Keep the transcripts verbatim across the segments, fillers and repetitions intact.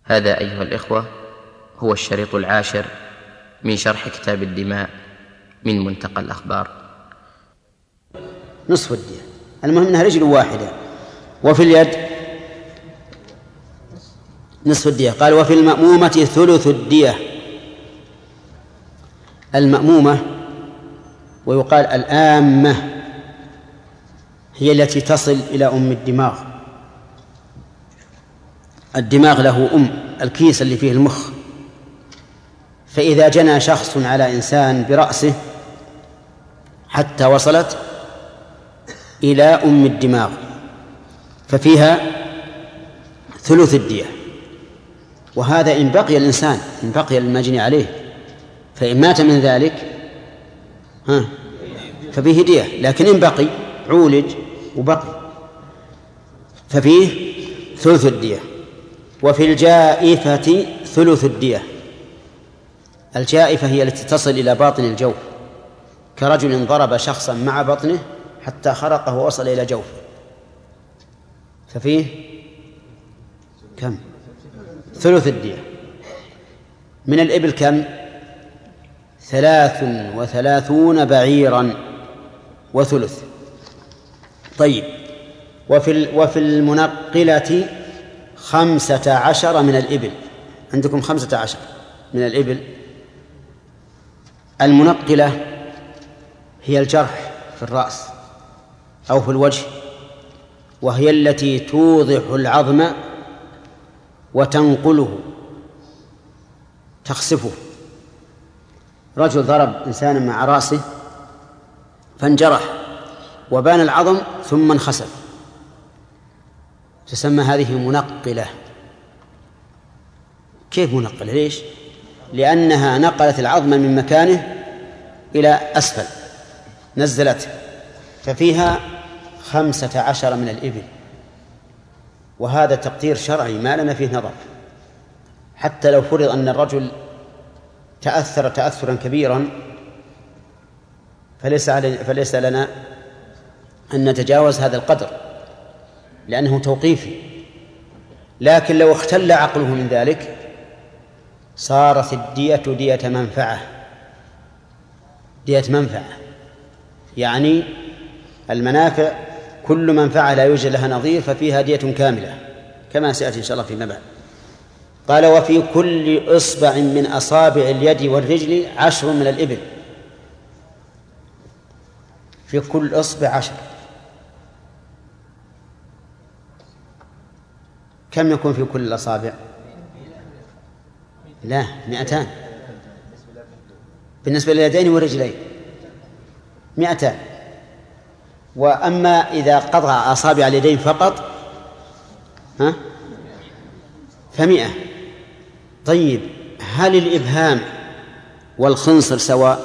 هذا أيها الإخوة هو الشريط العاشر من شرح كتاب الدماء من منتقى الأخبار. نصف الدية، المهم أنها رجل واحدة. وفي اليد نصف الدية. قال وفي المأمومة ثلث الدية. المأمومة ويقال الآمة هي التي تصل إلى أم الدماغ. الدماغ له أم، الكيس اللي فيه المخ، فإذا جنى شخص على إنسان برأسه حتى وصلت إلى أم الدماغ ففيها ثلث الدية. وهذا إن بقي الإنسان، إن بقي المجني عليه، فإن مات من ذلك ها ففيه دية، لكن إن بقي عولج وبقي ففيه ثلث الدية. وفي الجائفة ثلث الدية. الجائفة هي التي تصل إلى باطن الجوف، كرجل ضرب شخصا مع بطنه حتى خرقه ووصل إلى جوفه، ففيه كم؟ ثلث الدية. من الإبل كم؟ ثلاث وثلاثون بعيرا وثلث. طيب، وفي وفي المنقلة خمسة عشر من الإبل. عندكم خمسة عشر من الإبل. المنقلة هي الجرح في الرأس أو في الوجه، وهي التي توضح العظم وتنقله، تخسفه. رجل ضرب إنسانا مع رأسه فانجرح وبان العظم ثم انخسف، تسمى هذه منقلة. كيف منقلة؟ ليش؟ لأنها نقلت العظم من مكانه إلى أسفل، نزلته، ففيها خمسة عشر من الإبل. وهذا تقدير شرعي ما لنا فيه نظر. حتى لو فرض أن الرجل تأثر تأثرا كبيرا فليس, فليس لنا أن نتجاوز هذا القدر لأنه توقيفي. لكن لو اختل عقله من ذلك صارت الدية دية منفعة. دية منفعة يعني المنافع كل منفعة لا يوجد لها نظير ففيها دية كاملة، كما سيأتي إن شاء الله فيما بعد. قال وفي كل إصبع من أصابع اليد والرجل عشر من الإبل. في كل إصبع عشر. كم يكون في كل الأصابع؟ لا، مئتان بالنسبة لليدين والرجلين، مئتان. وأما إذا قطع أصابع اليدين فقط ها فمئة. طيب، هل الإبهام والخنصر سواء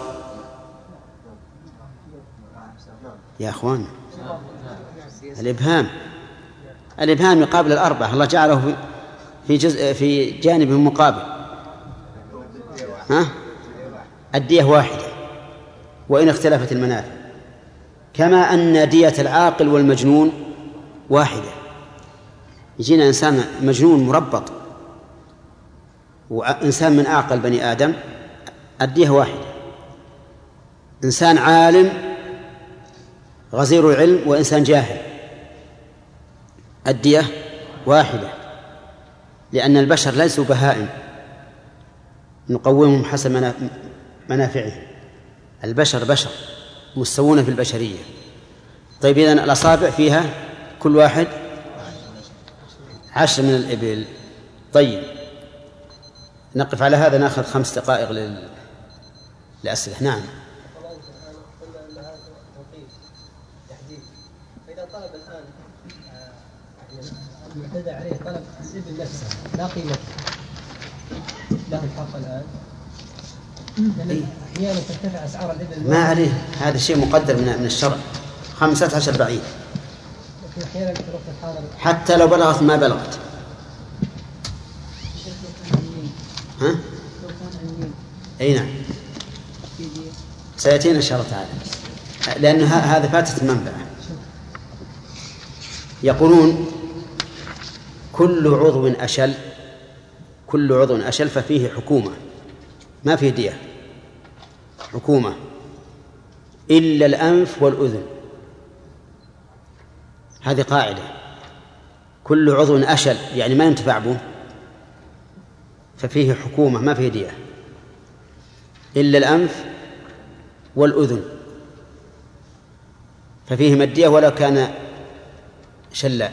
يا أخوان؟ الإبهام الإبهام يقابل الأربعة، الله جعله في جزء في جانب مقابل. ها الدية واحدة وإن اختلفت المنافع، كما أن دية العاقل والمجنون واحدة. يجينا إنسان مجنون مربط وإنسان من أعقل بني آدم، الدية واحدة. إنسان عالم غزير العلم وإنسان جاهل، الدية واحدة، لأن البشر ليسوا بهائم نقومهم حسب منافعهم. البشر بشر مستوون في البشرية. طيب، إذن الأصابع فيها كل واحد عشر من الإبل. طيب، نقف على هذا، نأخذ خمس دقائق لل... للأسئلة. نعم. فإذا طلب الآن المعتدى عليه طلب الإبل نفسه لا قيمة له الحق الآن، لأن أحيانا ترتفع أسعار الإبل ما عليه، هذا شيء مقدر من من الشرع. خمسة عشر بعيد لكن أحيانا تروح الحاضر حتى لو بلغت ما بلغت. ها؟ أي نعم، سيأتينا إن شاء الله تعالى، لأن هذا فاتت المنفعة. يقولون كل عضو أشل كل عضو أشل ففيه حكومة ما فيه دية، حكومة إلا الأنف والأذن. هذه قاعدة، كل عضو أشل يعني ما ينتفع به ففيه حكومة ما فيه دية، إلا الأنف والأذن ففيهما الدية ولو كان شلا.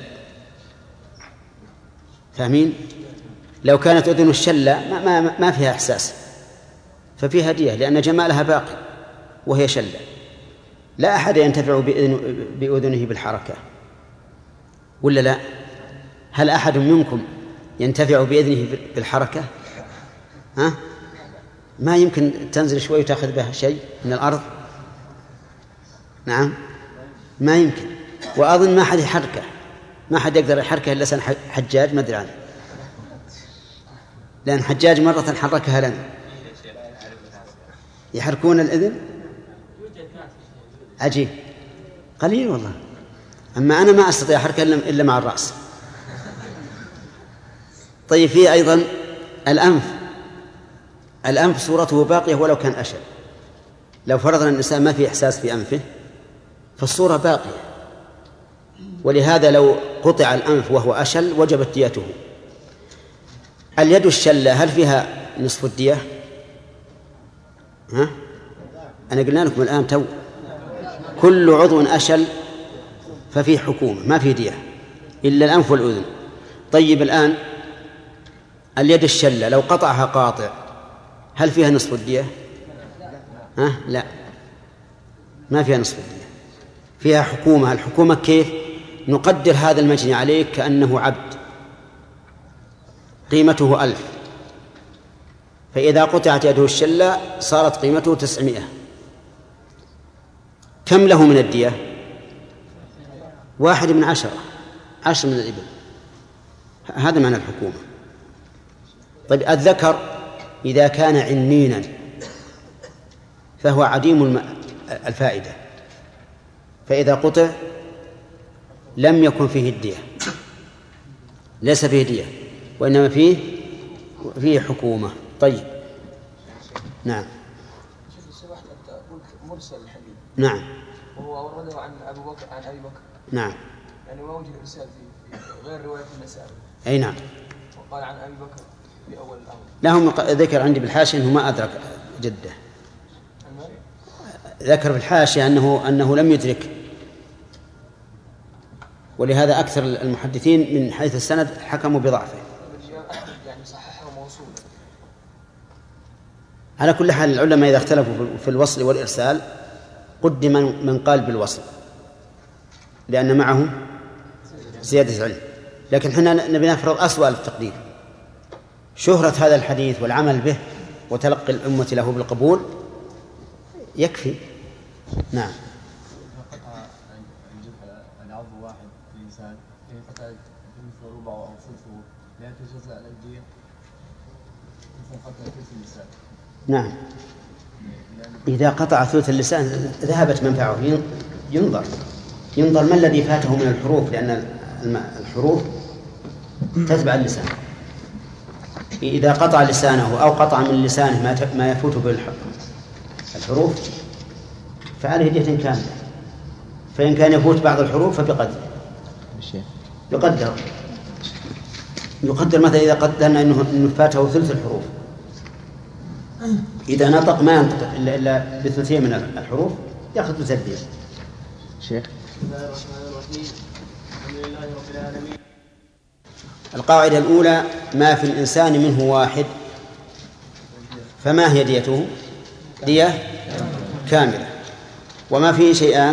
فاهمين؟ لو كانت أذن الشلا ما, ما, ما فيها إحساس ففيها دية لأن جمالها باقي وهي شلا. لا أحد ينتفع بأذن بأذنه بالحركة ولا لا؟ هل أحد منكم ينتفع بأذنه بالحركة؟ ها؟ ما يمكن تنزل شوي وتأخذ بها شيء من الأرض. نعم ما يمكن. وأظن ما حد يحركه، ما حد يقدر يحركه إلا سن حجاج ما أدري عنه، لأن حجاج مرة حركها لنا. يحركون الإذن عجيب قليل والله. أما أنا ما أستطيع أحركها إلا مع الرأس. طيب فيه أيضا الأنف. الأنف صورته باقية ولو كان أشل. لو فرضنا الإنسان ما في إحساس في أنفه فالصورة باقية، ولهذا لو قطع الأنف وهو أشل وجبت ديته. اليد الشلة هل فيها نصف الدية؟ ها؟ أنا قلنا لكم الآن تو كل عضو أشل ففيه حكومة ما فيه دية إلا الأنف والأذن. طيب الآن اليد الشلة لو قطعها قاطع هل فيها نصف الدية؟ ها؟ لا ما فيها نصف الدية، فيها حكومة. الحكومة كيف؟ نقدر هذا المجني عليك كأنه عبد قيمته ألف، فإذا قطعت يده الشلة صارت قيمته تسعمائة. كم له من الدية؟ واحد من عشرة، عشر من الإبل. هذا معنى الحكومة. طيب الذكر إذا كان عنينا فهو عديم الفائدة، فإذا قطع لم يكن فيه الدية، ليس فيه دية وإنما فيه فيه حكومة. طيب نعم مرسل الحديث نعم وهو أورده عن أبو بكر عن أبي بكر نعم يعني ما وجد إرسال في غير رواية النسائي. أي نعم. وقال عن أبي بكر في أول الأمر. لهم ذكر عندي بالحاشية أنه ما أدرك جده، ذكر في الحاشية أنه أنه لم يدرك، ولهذا أكثر المحدثين من حيث السند حكموا بضعفه. يعني صححه موصولا. على كل حال العلماء إذا اختلفوا في الوصل والإرسال قدم من قال بالوصل لأن معه زيادة علم، لكن حنا نبي نفرض أسوأ التقدير، شهرة هذا الحديث والعمل به وتلقي الأمة له بالقبول يكفي. نعم. العضو واحد في الإنسان قطع ثلث وربع أو ثلثه لا تجزأ على الدية مثل قطع ثلث اللسان. نعم. إذا قطع ثلث اللسان ذهبت منفعه. ينظر ينظر ما الذي فاته من الحروف، لأن الحروف تتبع اللسان. إذا قطع لسانه أو قطع من لسانه ما يفوت بالحروف فعليه دية كاملة، فإن كان يفوت بعض الحروف فبقدر يقدر يقدر مثلا إذا قدرنا أنه فاته ثلث الحروف، إذا نطق ما ينطق إلا, إلا بثلثين من الحروف يأخذ ثلث الدية. شيخ. بسم الله الرحمن الرحيم. الحمد لله رب العالمين. القاعدة الأولى ما في الإنسان منه واحد فما هي ديته؟ دية كاملة. وما فيه شيئان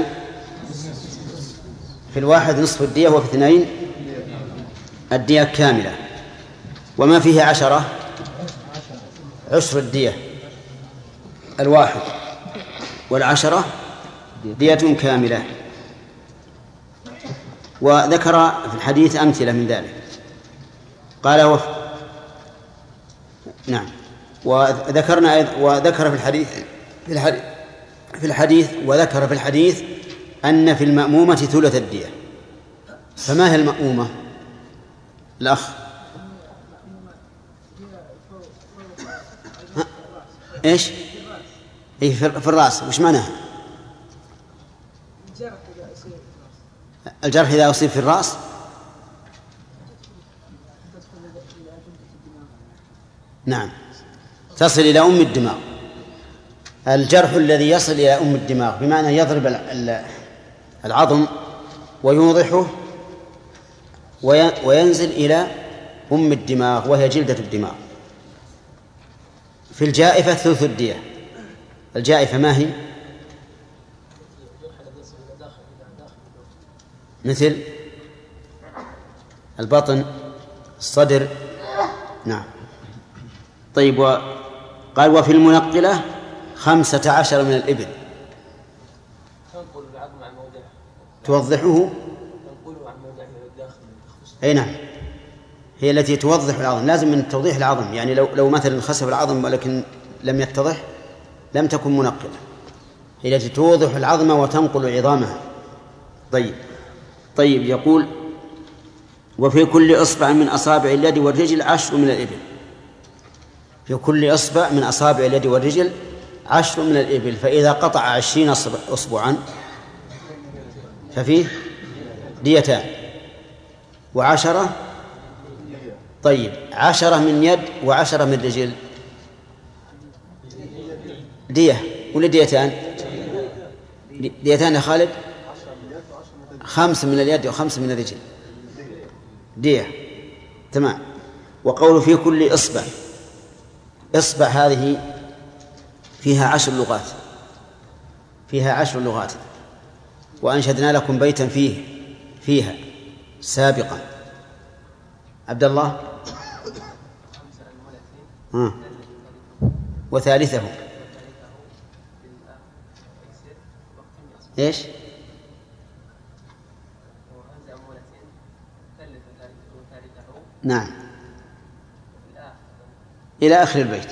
في الواحد نصف الدية وفي اثنين الدية كاملة. وما فيه عشرة عشر الدية الواحد، والعشرة دية كاملة. وذكر في الحديث أمثلة من ذلك قال و... نعم. وذكرنا وذكر في الحديث في الحديث في الحديث وذكر في الحديث أن في المأمومة ثلث الدية. فما هي المأمومة؟ الأخ إيش؟ إيه في الرأس، وش معناها؟ الجرح إذا أصيب في الرأس نعم تصل إلى أم الدماغ. الجرح الذي يصل إلى أم الدماغ بمعنى يضرب العظم ويوضحه وينزل إلى أم الدماغ وهي جلدة الدماغ. في الجائفة ثلث الدية. الجائفة ما هي؟ مثل البطن، الصدر. نعم. طيب، قال وفي المنقلة خمسة عشر من الإبل توضحه. أي نعم، هي التي توضح العظم. لازم من توضيح العظم، يعني لو لو مثلا خسف العظم ولكن لم يتضح لم تكن منقلة. هي التي توضح العظم وتنقل عظامها. طيب طيب يقول وفي كل إصبع من أصابع اليد والرجل عشر من الإبل. في كل إصبع من أصابع اليد والرجل عشر من الإبل، فإذا قطع عشرين أصبعا ففيه ديتان وعشرة. طيب عشرة من يد وعشرة من رجل دية ولا ديتان؟ ديتان يا خالد. خمس من اليد وخمس من الرجل دية. تمام. وقول في كل إصبع، إصبع هذه فيها عشر لغات، فيها عشر لغات. وأنشدنا لكم بيتا فيه فيها سابقا. عبد الله. ها. وثالثه إيش؟ نعم إلى آخر البيت.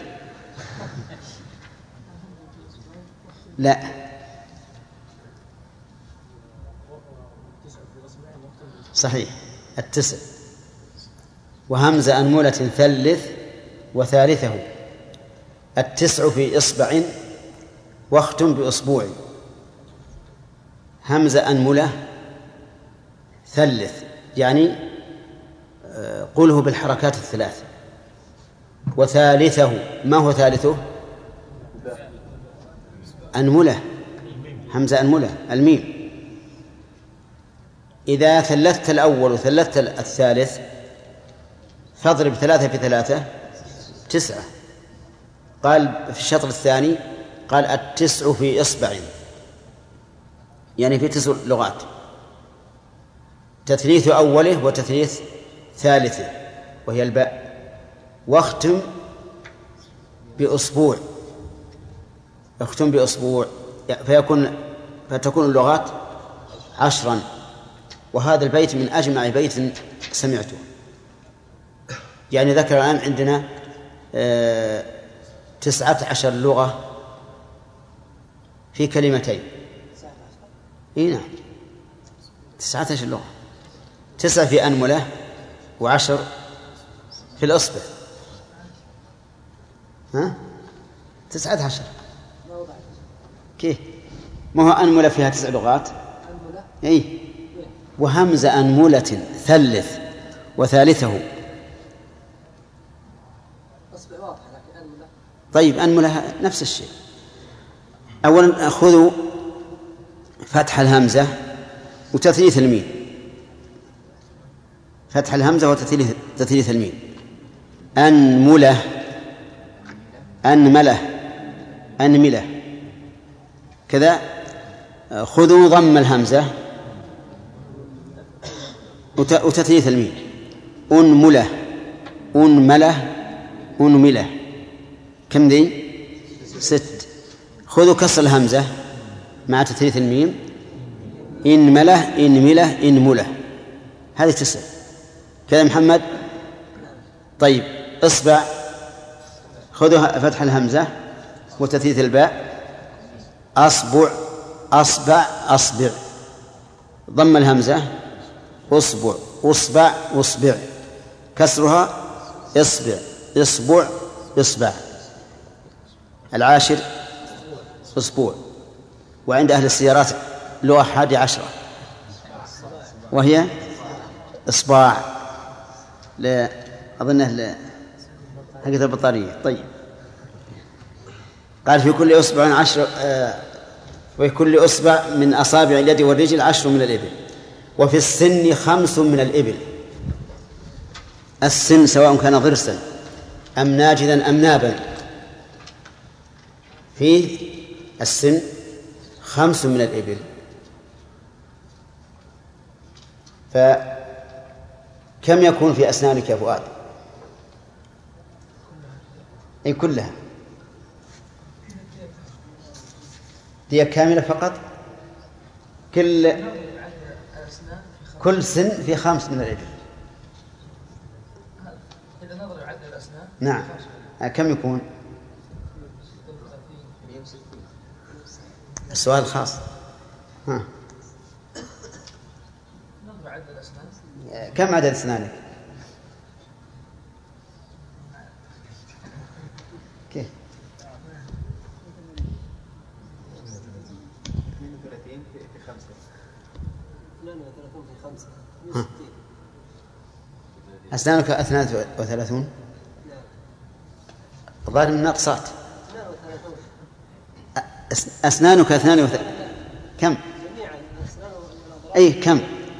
لا، صحيح التسع. وهمز أنملة ثلث وثالثه. التسع في إصبع واختم بأصبوع. همز أنملة ثلث يعني قله بالحركات الثلاث. وثالثه، ما هو ثالثه؟ أنملة، همزة أنملة الميم. إذا ثلثت الأول وثلثت الثالث فاضرب ثلاثة في ثلاثة تسعة. قال في الشطر الثاني قال التسع في إصبع، يعني في تسع لغات، تثليث أوله وتثليث ثالثه وهي الباء. واختم بأسبوع، اختم بأسبوع فيكون فتكون اللغات عشرا. وهذا البيت من أجمع بيت سمعته. يعني ذكر الآن عندنا آه تسعة عشر لغة في كلمتين. إيه نعم، تسعة عشر لغة، تسعة في أنملة وعشر في الأصبع. ها؟ تسعة عشر. كيف؟ ما هو أنملة فيها تسع لغات؟ إيه. وهمز أنملة ثلث وثالثه. طيب أنملة نفس الشيء. أولا خذوا فتح الهمزة وتثليث الميم، فتح الهمزة وتثليث تثليث الميم. أنملة، أنملة، أنملة كذا. خذوا ضم الهمزة وتثليث الميم. أنملة، أنملة، أنملة. كم ذي؟ ست. خذوا كسر الهمزة مع تثليث الميم. إنملة، إنملة، إنملة. هذه تسع كذا محمد. طيب إصبع، خذوا فتح الهمزة وتثليث الباء. أصبع، أصبع، أصبع. ضم الهمزة أصبع، أصبع، أصبع. كسرها إصبع، إصبع إصبع، العاشر أسبوع. وعند أهل السيارات لغة حادي عشرة وهي إصباع، لا أظنه حقة البطارية. طيب، قال في كل أصبع عشر آه وفي كل أصبع من أصابع اليد والرجل عشر من الإبل. وفي السن خمس من الإبل. السن سواء كان ضرسا أم ناجذا أم نابا، في السن خمس من الإبل. فكم يكون في أسنانك يا فؤاد؟ أي كلها دي كاملة فقط؟ كل كل سن في خمس من الإبل. نعم. كم يكون؟ السؤال الخاص. ها. كم عدد أسنانك؟ كيف؟ اثنين وثلاثين في خمسة. اثنين وثلاثين في خمسة. أسنانك اثنان وثلاثون؟ الظاهر من نقصات. أسنانك اثنان وثلاثون. كم؟ أي كم؟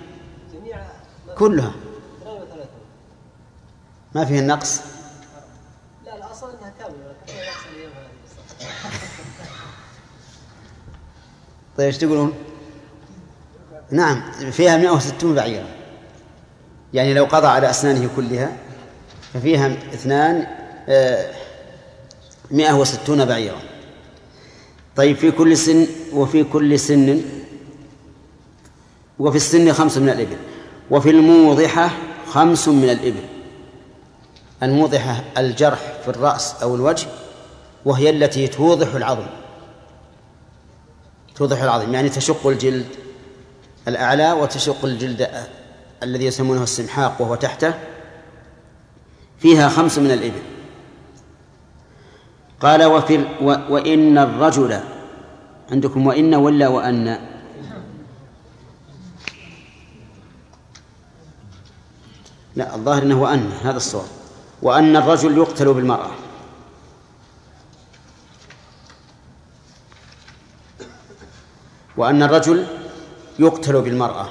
كلها ما فيه النقص. لا لا أصلا أنها كاملة ولكن لا يحصل اليوم هذه. طيب ايش تقولون؟ نعم فيها مئة وستون بعيرا، يعني لو قضى على أسنانه كلها ففيها اثنان مئة وستون بعيرا. طيب في كل سن وفي كل سن وفي السن خمس من الإبل. وفي الموضحة خمس من الإبل. الموضحة الجرح في الرأس أو الوجه، وهي التي توضح العظم، توضح العظم يعني تشق الجلد الأعلى وتشق الجلد الذي يسمونه السمحاق وهو تحته، فيها خمس من الإبل. قال وفي و وإن الرجل، عندكم وإن ولا وأن؟ لا الظاهر أنه وأن، هذا الصواب. وأن الرجل يقتل بالمرأة. وأن الرجل يقتل بالمرأة،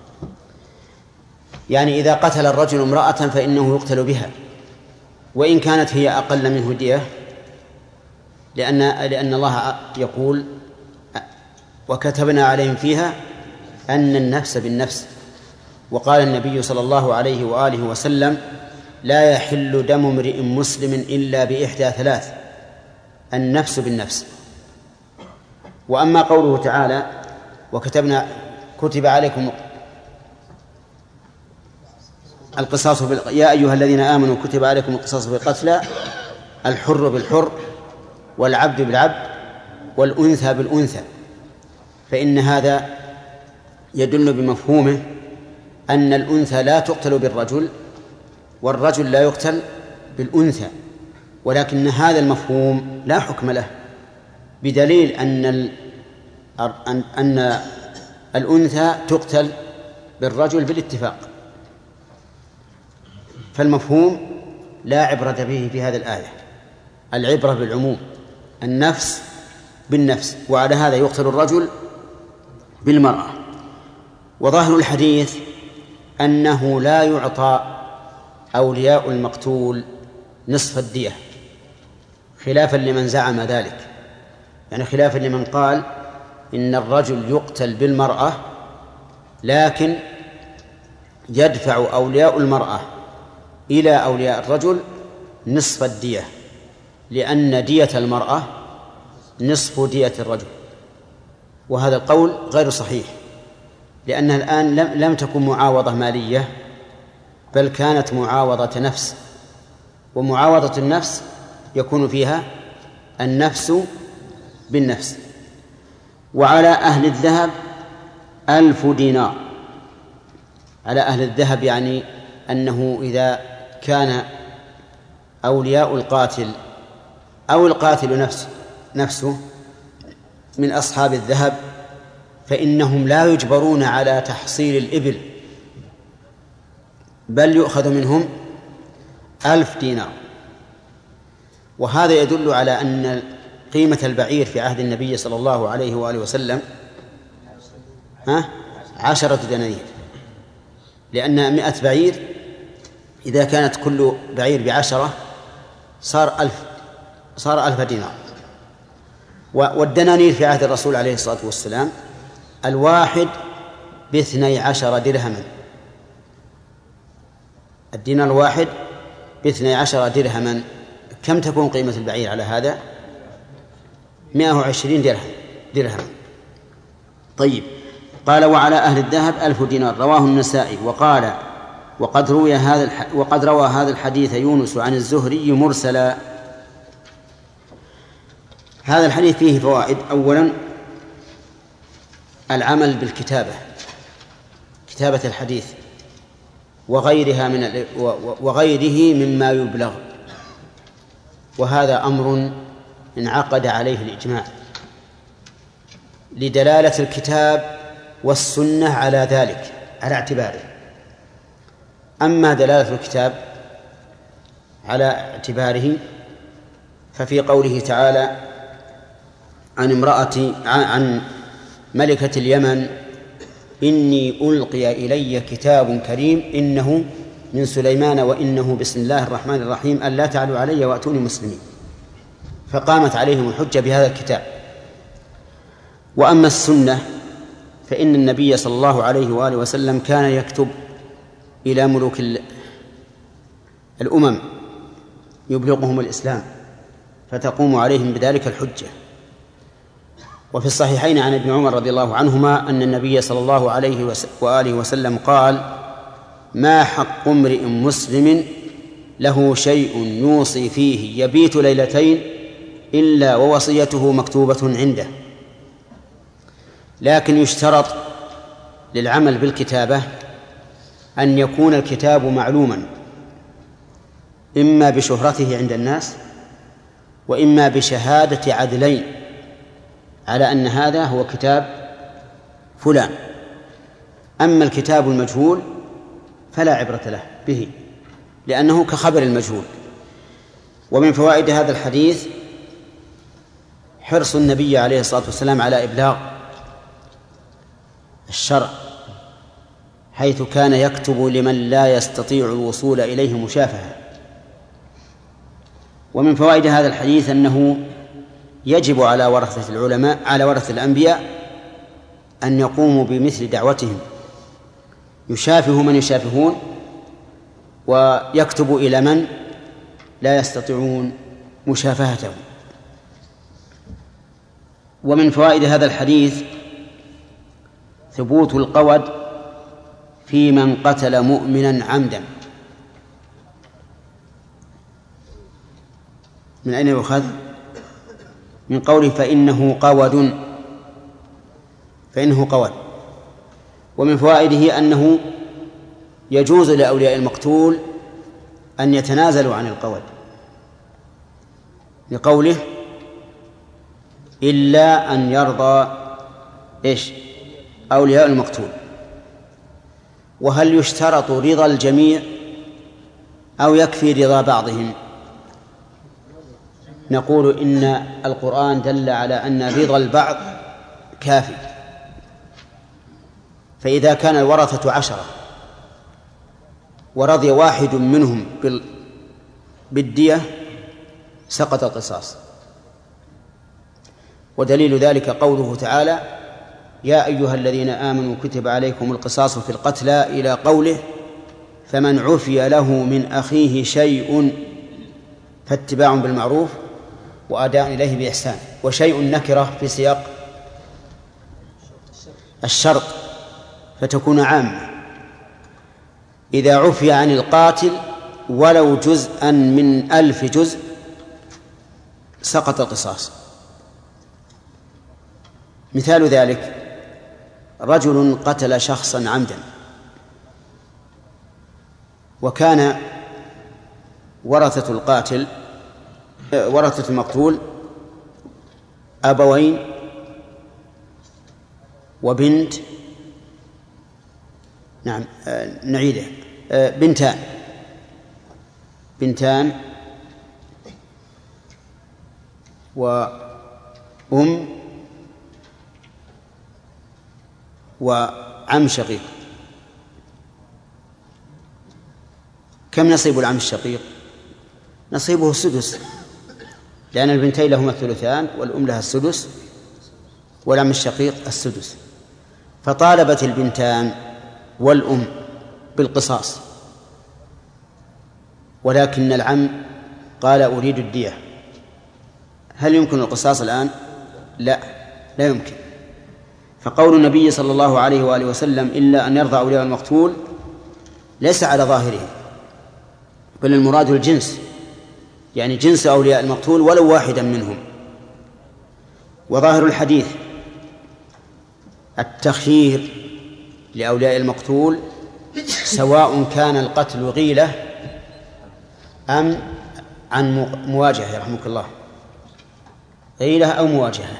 يعني إذا قتل الرجل امرأة فإنه يقتل بها وإن كانت هي أقل منه دية، لأن لأن الله يقول وكتبنا عليهم فيها أن النفس بالنفس. وقال النبي صلى الله عليه وآله وسلم لا يحل دم امرئ مسلم إلا بإحدى ثلاث: النفس بالنفس. وأما قوله تعالى وكتبنا كتب عليكم القصاص بال... يا أيها الذين آمنوا كتب عليكم القصاص بالقتلى، الحر بالحر والعبد بالعبد والأنثى بالأنثى، فإن هذا يدل بمفهومه أن الأنثى لا تقتل بالرجل والرجل لا يقتل بالأنثى، ولكن هذا المفهوم لا حكم له، بدليل أن ال... أن... أن الأنثى تقتل بالرجل بالاتفاق، فالمفهوم لا عبرة به في هذه الآية، العبرة بالعموم، النفس بالنفس، وعلى هذا يقتل الرجل بالمرأة. وظاهر الحديث أنه لا يعطى أولياء المقتول نصف الدية، خلافا لمن زعم ذلك، يعني خلافا لمن قال إن الرجل يقتل بالمرأة لكن يدفع أولياء المرأة إلى أولياء الرجل نصف الدية، لأن دية المرأة نصف دية الرجل. وهذا القول غير صحيح، لأنها الآن لم, لم تكن معاوضة مالية، بل كانت معاوضة نفس، ومعاوضة النفس يكون فيها النفس بالنفس. وعلى أهل الذهب ألف دينار، على أهل الذهب يعني أنه إذا كان أولياء القاتل أو القاتل نفسه نفسه من أصحاب الذهب فإنهم لا يجبرون على تحصيل الإبل، بل يؤخذ منهم ألف دينار. وهذا يدل على أن قيمة البعير في عهد النبي صلى الله عليه وآله وسلم ها عشرة دنانير، لأن مئة بعير إذا كانت كل بعير بعشرة صار ألف صار ألف دينار. والدنانير في عهد الرسول عليه الصلاة والسلام الواحد باثني عشر درهما، الدينار الواحد باثني عشر درهما. كم تكون قيمة البعير على هذا؟ مئة وعشرين درهم درهم طيب. قال وعلى أهل الذهب ألف دينار. رواه النسائي. وقال وقد روي هذا الح... وقد روى هذا الحديث يونس عن الزهري مرسلا. هذا الحديث فيه فوائد. أولا العمل بالكتابة، كتابة الحديث وغيرها من ال... وغيره مما يبلغ، وهذا أمر انعقد عليه الإجماع لدلالة الكتاب والسنة على ذلك على اعتباره. أما دلالة الكتاب على اعتباره ففي قوله تعالى عن امرأة عن ملكة اليمن إني ألقي إلي كتاب كريم إنه من سليمان وإنه بسم الله الرحمن الرحيم ألا تعلوا علي وأتوني مسلمين، فقامت عليهم الحجة بهذا الكتاب. وأما السنة فإن النبي صلى الله عليه وآله وسلم كان يكتب إلى ملوك الأمم يبلغهم الإسلام فتقوم عليهم بذلك الحجة. وفي الصحيحين عن ابن عمر رضي الله عنهما أن النبي صلى الله عليه وآله وسلم قال ما حق امرئ مسلم له شيء يوصي فيه يبيت ليلتين إلا ووصيته مكتوبة عنده. لكن يشترط للعمل بالكتابة أن يكون الكتاب معلوما، إما بشهرته عند الناس وإما بشهادة عدلين على أن هذا هو كتاب فلان. أما الكتاب المجهول فلا عبرة له به لأنه كخبر المجهول. ومن فوائد هذا الحديث حرص النبي عليه الصلاة والسلام على إبلاغ الشرع، حيث كان يكتب لمن لا يستطيع الوصول إليه مشافهة. ومن فوائد هذا الحديث أنه يجب على ورثة العلماء على ورثة الأنبياء أن يقوموا بمثل دعوتهم، يشافه من يشافهون ويكتب إلى من لا يستطيعون مشافهته. ومن فوائد هذا الحديث ثبوت القود في من قتل مؤمنا عمدا. من أين يؤخذ؟ من قوله فإنه قود، فإنه قود. ومن فوائده أنه يجوز لأولياء المقتول أن يتنازلوا عن القود، لقوله إلا أن يرضى إيش أولياء المقتول. وهل يشترط رضا الجميع أو يكفي رضا بعضهم؟ نقول إن القرآن دل على أن رضا البعض كافي. فإذا كان الورثة عشرة ورضي واحد منهم بالدية سقط القصاص. ودليل ذلك قوله تعالى يا أيها الذين آمنوا كتب عليكم القصاص في القتلى إلى قوله فمن عفي له من أخيه شيء فاتباع بالمعروف وأداء إليه بإحسان. وشيء نكرة في سياق الشرط فتكون عامة. إذا عفي عن القاتل ولو جزءا من ألف جزء سقط القصاص. مثال ذلك رجل قتل شخصا عمدا وكان ورثة القاتل ورثة المقتول أبوين وبنت، نعم نعيده، بنتان بنتان وأم وعم شقيق. كم نصيب العم الشقيق؟ نصيبه السدس، لأن البنتين لهما الثلثان والأم لها السدس والعم الشقيق السدس. فطالبت البنتان والأم بالقصاص، ولكن العم قال أريد الدية. هل يمكن القصاص الآن؟ لا، لا يمكن. فقول النبي صلى الله عليه وآله وسلم إلا أن يرضى أولياء المقتول ليس على ظاهره، بل المراد الجنس، يعني جنس أولياء المقتول ولو واحدا منهم. وظاهر الحديث التخيير لأولياء المقتول سواء كان القتل غيلة أم عن مواجهة، يرحمك الله، غيلة أو مواجهة.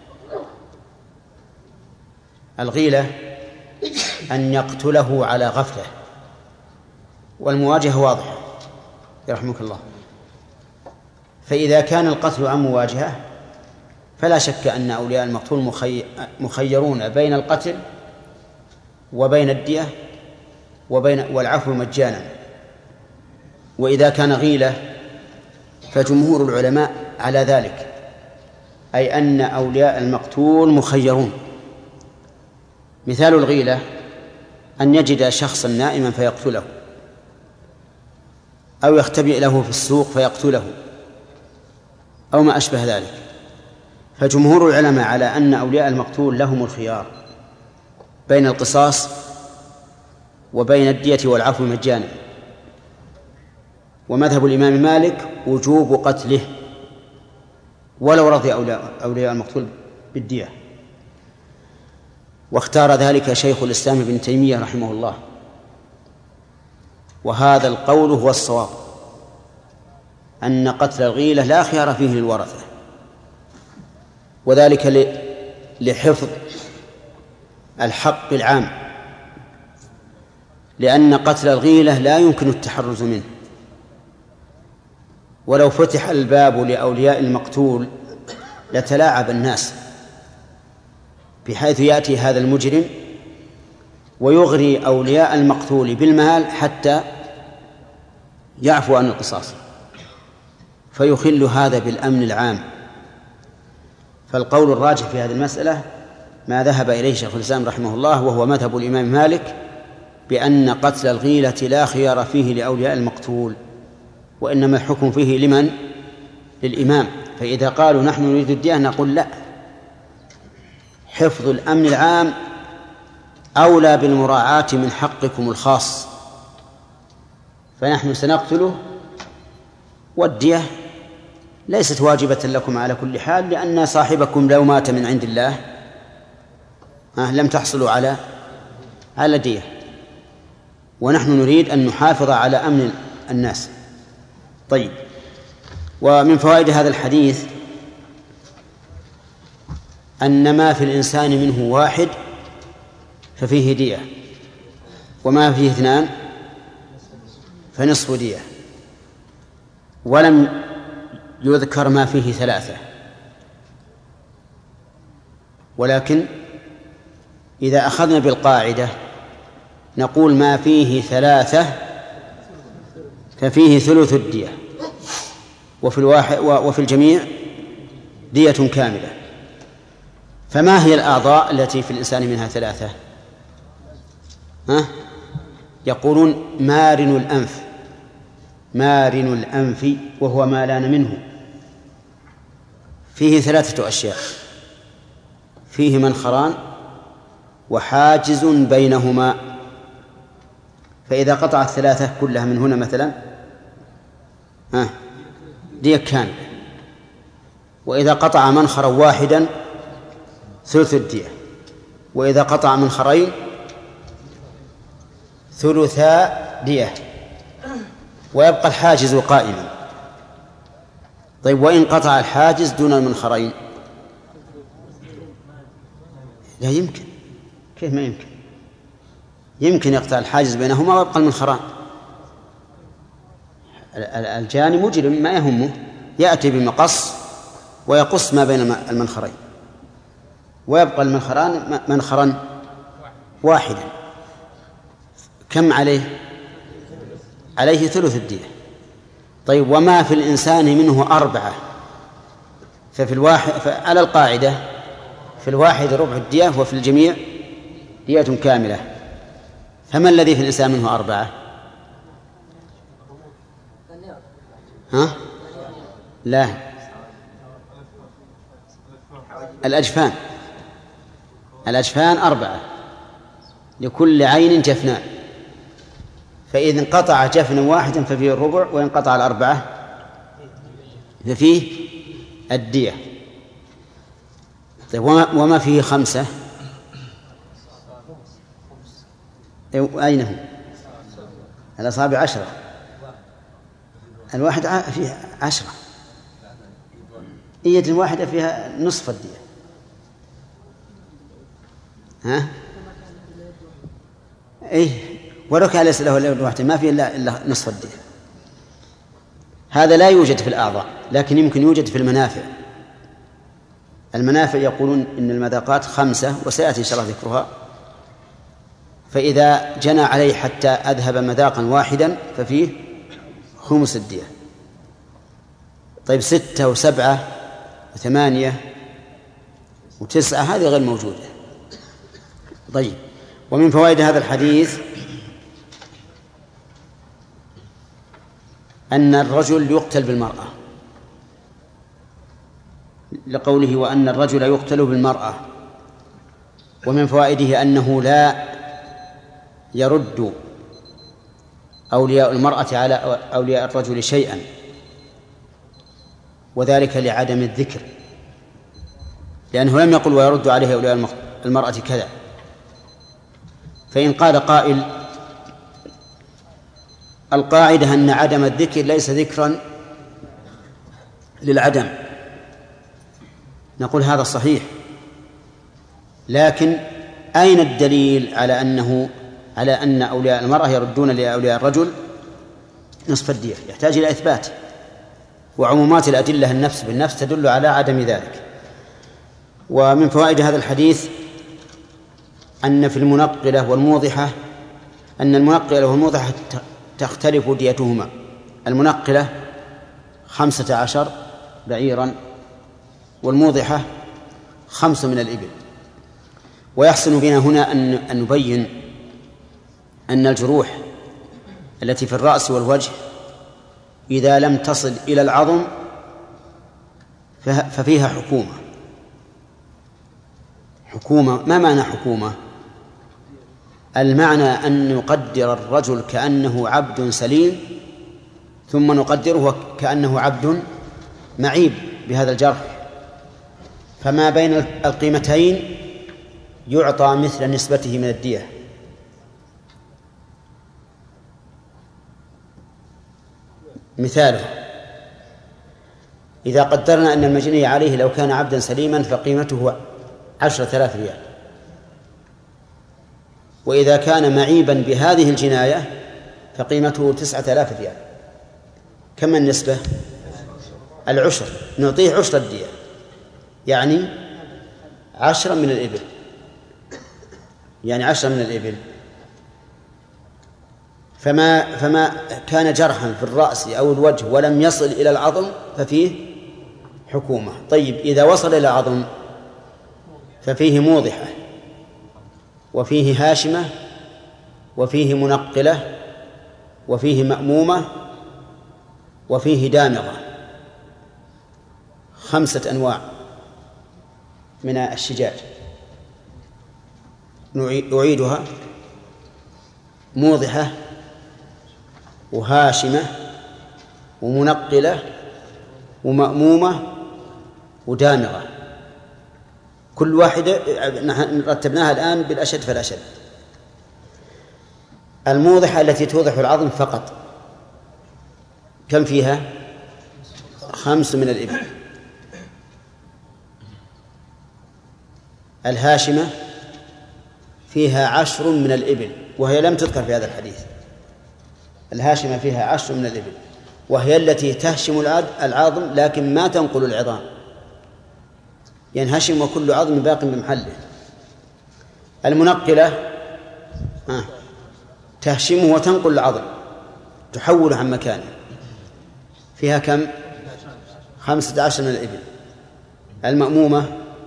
الغيلة أن يقتله على غفلة، والمواجهة واضحة يرحمك الله. فإذا كان القتل عن مواجهة فلا شك أن أولياء المقتول مخيرون بين القتل وبين الدية وبين والعفو مجانا. وإذا كان غيلة فجمهور العلماء على ذلك، أي أن أولياء المقتول مخيرون. مثال الغيلة أن يجد شخصا نائما فيقتله، أو يختبئ له في السوق فيقتله، أو ما أشبه ذلك. فجمهور العلماء على أن أولياء المقتول لهم الخيار بين القصاص وبين الدية والعفو مجانا. ومذهب الإمام مالك وجوب قتله ولو رضي أولياء المقتول بالدية. واختار ذلك شيخ الإسلام ابن تيمية رحمه الله، وهذا القول هو الصواب، أن قتل الغيلة لا خيار فيه للورثة، وذلك لحفظ الحق العام، لأن قتل الغيلة لا يمكن التحرز منه. ولو فتح الباب لأولياء المقتول لتلاعب الناس، بحيث يأتي هذا المجرم ويغري أولياء المقتول بالمال حتى يعفو عن القصاص، فيخل هذا بالأمن العام. فالقول الراجح في هذه المسألة ما ذهب إليه شيخ الإسلام رحمه الله، وهو مذهب الإمام مالك، بأن قتل الغيلة لا خيار فيه لأولياء المقتول، وإنما الحكم فيه لمن؟ للإمام. فإذا قالوا نحن نريد الدية نقول لا، حفظ الأمن العام أولى بالمراعاة من حقكم الخاص، فنحن سنقتله، والدية ليست واجبة لكم على كل حال، لأن صاحبكم لو مات من عند الله لم تحصلوا على على دية، ونحن نريد أن نحافظ على أمن الناس. طيب، ومن فوائد هذا الحديث أن ما في الإنسان منه واحد ففيه دية، وما فيه اثنان فنصف دية، ولم يذكر ما فيه ثلاثة. ولكن إذا أخذنا بالقاعدة نقول ما فيه ثلاثة ففيه ثلث الدية، وفي الواحد وفي الجميع دية كاملة. فما هي الأعضاء التي في الإنسان منها ثلاثة؟ ها؟ يقولون مارن الأنف، مارن الأنف وهو ما لان منه، فيه ثلاثة أشياء: فيه منخران وحاجز بينهما، فإذا قطع الثلاثة كلها من هنا مثلا ها دية كاملة، وإذا قطع منخرا واحدا ثلث الدية، وإذا قطع منخرين ثلثا دية. ويبقى الحاجز قائما. طيب وإن قطع الحاجز دون المنخرين؟ لا يمكن. كيف ما يمكن؟ يمكن يقطع الحاجز بينهما ويبقى المنخران. الجاني مجرم ما يهمه، يأتي بمقص ويقص ما بين المنخرين ويبقى المنخران منخرا واحدا. كم عليه؟ عليه ثلث الدية. طيب وما في الإنسان منه أربعة ففي الواحد فعلى القاعدة في الواحد ربع الدية وفي الجميع دية كاملة. فما الذي في الإنسان منه أربعة؟ ها؟ لا، الأجفان. الأجفان أربعة لكل عين جفنان، فإذا انقطع جفن واحدا ففيه الربع، وإن قطع الأربعة ففيه الدية. طيب وما فيه خمسة أين هم؟ الأصابع عشرة، الواحد فيه عشرة، يد الواحدة فيها نصف الدية. ها؟ إيه ولو كان ليس له اليد الواحدة ما فيه إلا نصف الدية. هذا لا يوجد في الأعضاء، لكن يمكن يوجد في المنافع. المنافع يقولون إن المذاقات خمسة وسيأتي إن شاء الله ذكرها، فإذا جنى عليه حتى أذهب مذاقا واحدا ففيه خمس الدية. طيب ستة وسبعة وثمانية وتسعة هذه غير موجودة. طيب ومن فوائد هذا الحديث أن الرجل يقتل بالمرأة، لقوله وأن الرجل يقتل بالمرأة. ومن فوائده أنه لا يرد أولياء المرأة على أولياء الرجل شيئا، وذلك لعدم الذكر، لأنه لم يقل ويرد عليه أولياء المرأة كذا. فإن قال قائل القاعدة أن عدم الذكر ليس ذكرا للعدم، نقول هذا صحيح، لكن أين الدليل على أنه على أن أولياء المرأة يردون لأولياء الرجل نصف الدية؟ يحتاج إلى إثبات، وعمومات الأدلة النفس بالنفس تدل على عدم ذلك. ومن فوائد هذا الحديث أن في المنقلة والموضحة أن المنقلة والموضحة تختلف ديتهما. المنقلة خمسة عشر بعيرا والموضحة خمس من الإبل. ويحسن بنا هنا أن نبين أن الجروح التي في الرأس والوجه إذا لم تصل إلى العظم ففيها حكومة. حكومة ما معنى حكومة؟ المعنى أن نقدر الرجل كأنه عبد سليم ثم نقدره كأنه عبد معيب بهذا الجرح، فما بين القيمتين يعطى مثل نسبته من الدية. مثاله إذا قدرنا أن المجني عليه لو كان عبدا سليما فقيمته عشرة آلاف ريال، وإذا كان معيبا بهذه الجناية فقيمته تسعة آلاف ريال. كم النسبة؟ العشر، نعطيه عشر الدية، يعني عشرة من الإبل، يعني عشرة من الإبل. فما فما كان جرحا في الرأس أو الوجه ولم يصل إلى العظم ففيه حكومة. طيب إذا وصل إلى العظم ففيه موضحة، وفيه هاشمة، وفيه منقلة، وفيه مأمومة، وفيه دامغة. خمسة أنواع من الشجاج. أعيدها: موضحة وهاشمة ومنقلة ومأمومة ودامغة. كل واحدة نحن رتبناها الآن بالأشد فالأشد. الموضحة التي توضح العظم فقط، كم فيها؟ خمس من الإبل. الهاشمة فيها عشر من الإبل وهي لم تذكر في هذا الحديث. الهاشمة فيها عشر من الإبل وهي التي تهشم العظم لكن ما تنقل العظام، ينهشم يعني وكل عظم باق بمحله. المنقلة آه. تهشمه وتنقل العظم، تحوله عن مكانه. فيها كم؟ خمسة عشر من الإبل. المأمومة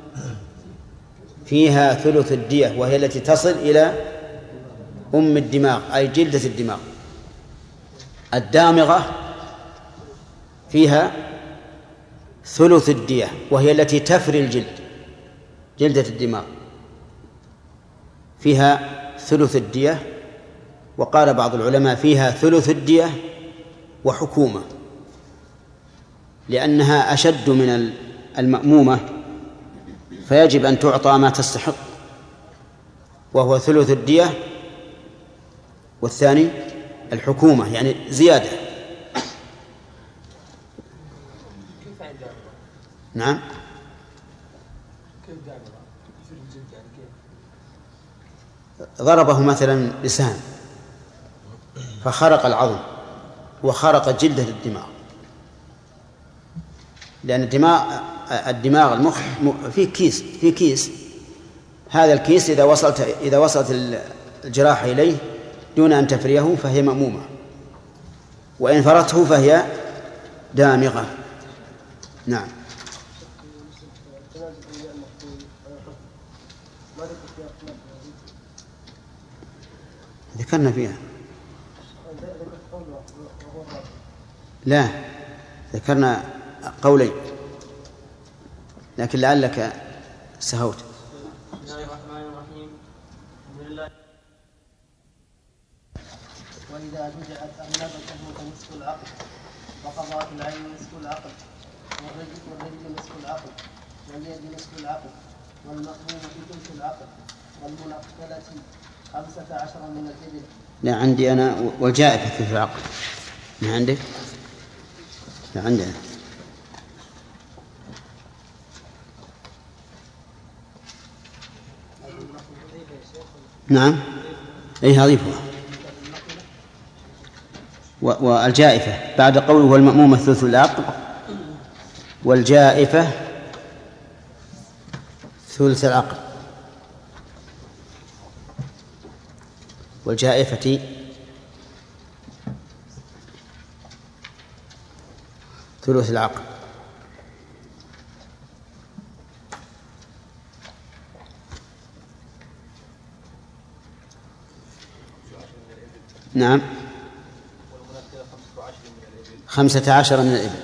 فيها ثلث الدية وهي التي تصل إلى أم الدماغ أي جلدة الدماغ. الدامغة فيها ثلث الدية وهي التي تفري الجلد، جلدة الدماغ فيها ثلث الدية. وقال بعض العلماء فيها ثلث الدية وحكومة، لأنها أشد من المأمومة فيجب أن تعطى ما تستحق، وهو ثلث الدية والثاني الحكومة يعني زيادة. نعم. ضربه مثلا لسان فخرق العظم وخرق جلدة الدماغ، لأن الدماغ الدماغ المخ فيه كيس فيه كيس هذا الكيس إذا وصلت إذا وصلت الجراحة إليه دون أن تفريه فهي مأمومة، وإن فرته فهي دامغة. نعم. ذكرنا فيها لا ذكرنا قولين لكن لعلك سهوت. بسم الله الرحمن الرحيم. الحمد لله. وإذا جزعت أرنبته نصف العقل وقضاء العين نصف العقل والرجل والرجل نصف العقل واليد نصف العقل والمأمومة ثلث العقل والمنقلة خمسة عشر من الإبل. لا عندي أنا والجائفة ثلث العقل. ما عندك؟ لا عندنا. نعم أي هضيفها. والجائفة بعد قوله والمأمومة ثلث العقل والجائفة ثلث العقل والجائفة ثلث العقل. نعم خمسة عشر من الإبل.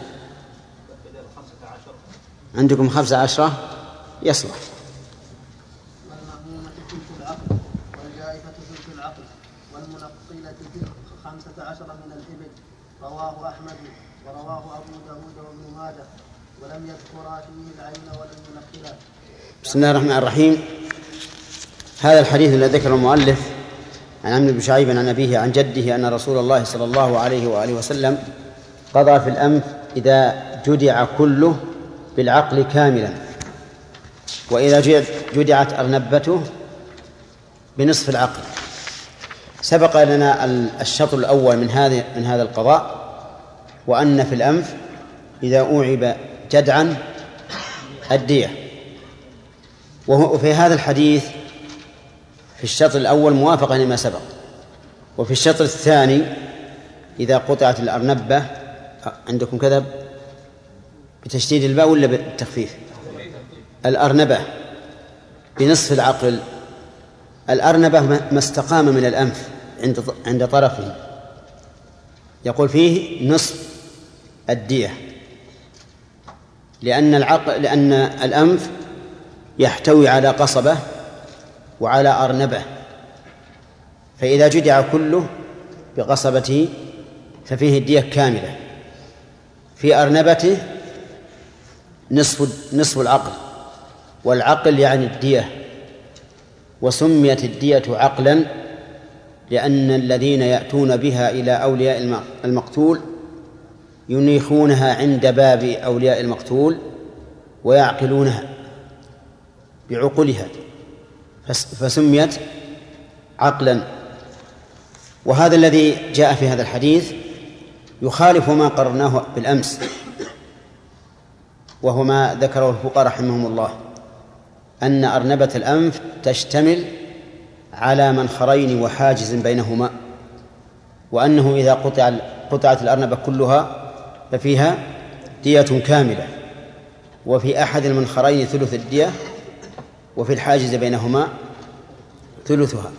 عندكم خمسة عشرة يصلح. والمأمومة ثلث العقل والجائفة ثلث العقل والمنقلة خمسة عشر من الإبل. رواه أحمد ورواه أبو داود وابن ماجه ولم يذكرا فيه العين ولا المنقلة. بسم الله الرحمن الرحيم. هذا الحديث الذي ذكر المؤلف عن عمرو بن شعيب عن أبيه عن جده أن رسول الله صلى الله عليه وآله وسلم قضى في الأنف إذا جدع كله بالعقل كاملا، وإذا جدعت أرنبته بنصف العقل. سبق لنا الشطر الأول من هذا من هذا القضاء، وأن في الأنف إذا أوعب جدعا الدية. وفي هذا الحديث في الشطر الأول موافقة لما سبق، وفي الشطر الثاني إذا قطعت الأرنبة عندكم كذب بتشديد الباء ولا بالتخفيف؟ الأرنبة بنصف العقل. الأرنبة ما استقام من الأنف عند عند طرفه يقول فيه نصف الدية، لأن العقل لأن الأنف يحتوي على قصبة وعلى أرنبة، فإذا جدع كله بقصبته ففيه الدية كاملة. في أرنبته نصف نصف العقل، والعقل يعني الدية، وسميت الدية عقلا لأن الذين يأتون بها إلى أولياء المقتول ينيخونها عند باب أولياء المقتول ويعقلونها بعقولها فسميت عقلا. وهذا الذي جاء في هذا الحديث يخالف ما قررناه بالأمس، وهو ما ذكره الفقهاء رحمهم الله، أن أرنبة الأنف تشتمل على منخرين وحاجز بينهما، وأنه إذا قطع قطعت الأرنبة كلها ففيها دية كاملة، وفي أحد المنخرين ثلث الدية، وفي الحاجز بينهما ثلثها.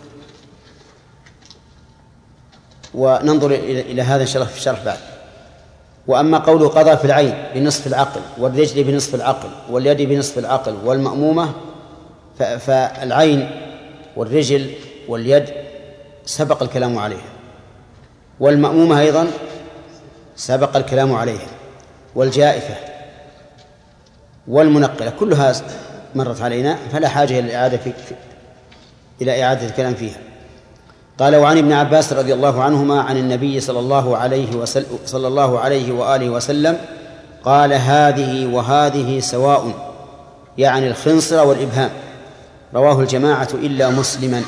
وننظر إلى هذا إن شاء الله في الشرح بعد. وأما قوله قضى في العين بنصف العقل، والرجل بنصف العقل، واليد بنصف العقل، والمأمومة، فالعين والرجل واليد سبق الكلام عليها، والمأمومة أيضا سبق الكلام عليها، والجائفة والمنقلة كلها مرت علينا، فلا حاجة إلى إعادة في إلى إعادة الكلام فيها. قال: وعن ابن عباس رضي الله عنهما عن النبي صلى الله عليه وسلم صلى الله عليه وآله وسلم قال: هذه وهذه سواء، يعني الخنصر والإبهام. رواه الجماعة إلا مسلما.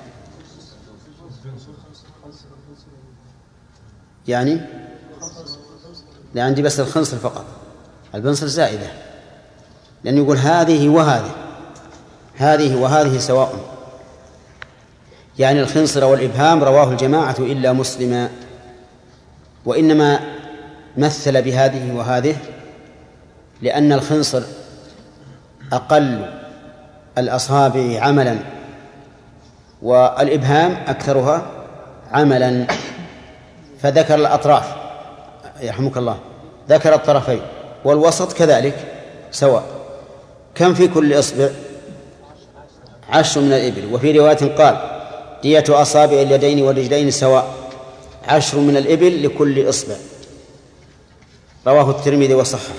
يعني لا عندي بس الخنصر فقط، البنصر زائدة، لأنه يقول هذه وهذه، هذه وهذه سواء، يعني الخنصر والإبهام. رواه الجماعة إلا مسلما. وإنما مثل بهذه وهذه لأن الخنصر أقل الأصابع عملا، والإبهام أكثرها عملا، فذكر الأطراف يرحمك الله، ذكر الطرفين، والوسط كذلك سواء. كم في كل إصبع؟ عشر من الإبل. وفي رواية قال: دية أصابع اليدين والرجلين سواء، عشر من الإبل لكل إصبع. رواه الترمذي وصححه.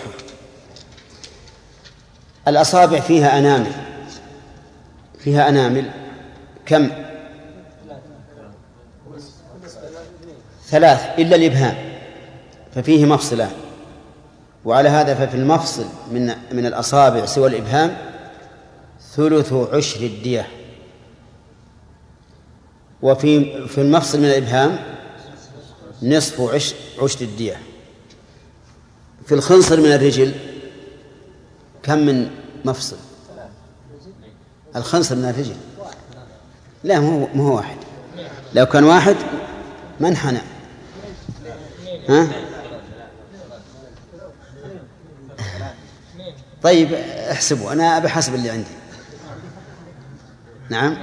الأصابع فيها أنامل، فيها أنامل كم؟ ثلاث، إلا الإبهام ففيه مفصلان. وعلى هذا ففي المفصل من من الأصابع سوى الإبهام ثلث عشر الدية، وفي في المفصل من الإبهام نصف عشر عشر الدية. في الخنصر من الرجل كم من مفصل؟ الخنصر من الرجل لا مو مو واحد، لو كان واحد ما انحنى. ها؟ طيب احسبوا، أنا بحسب اللي عندي. نعم.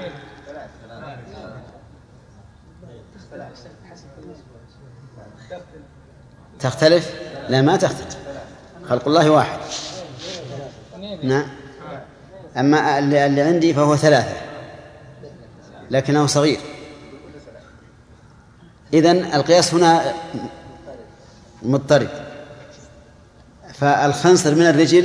تختلف؟ لا ما تختلف، خلق الله واحد. نعم. أما اللي عندي فهو ثلاثة لكنه صغير. إذن القياس هنا مضطرب. فالخنصر من الرجل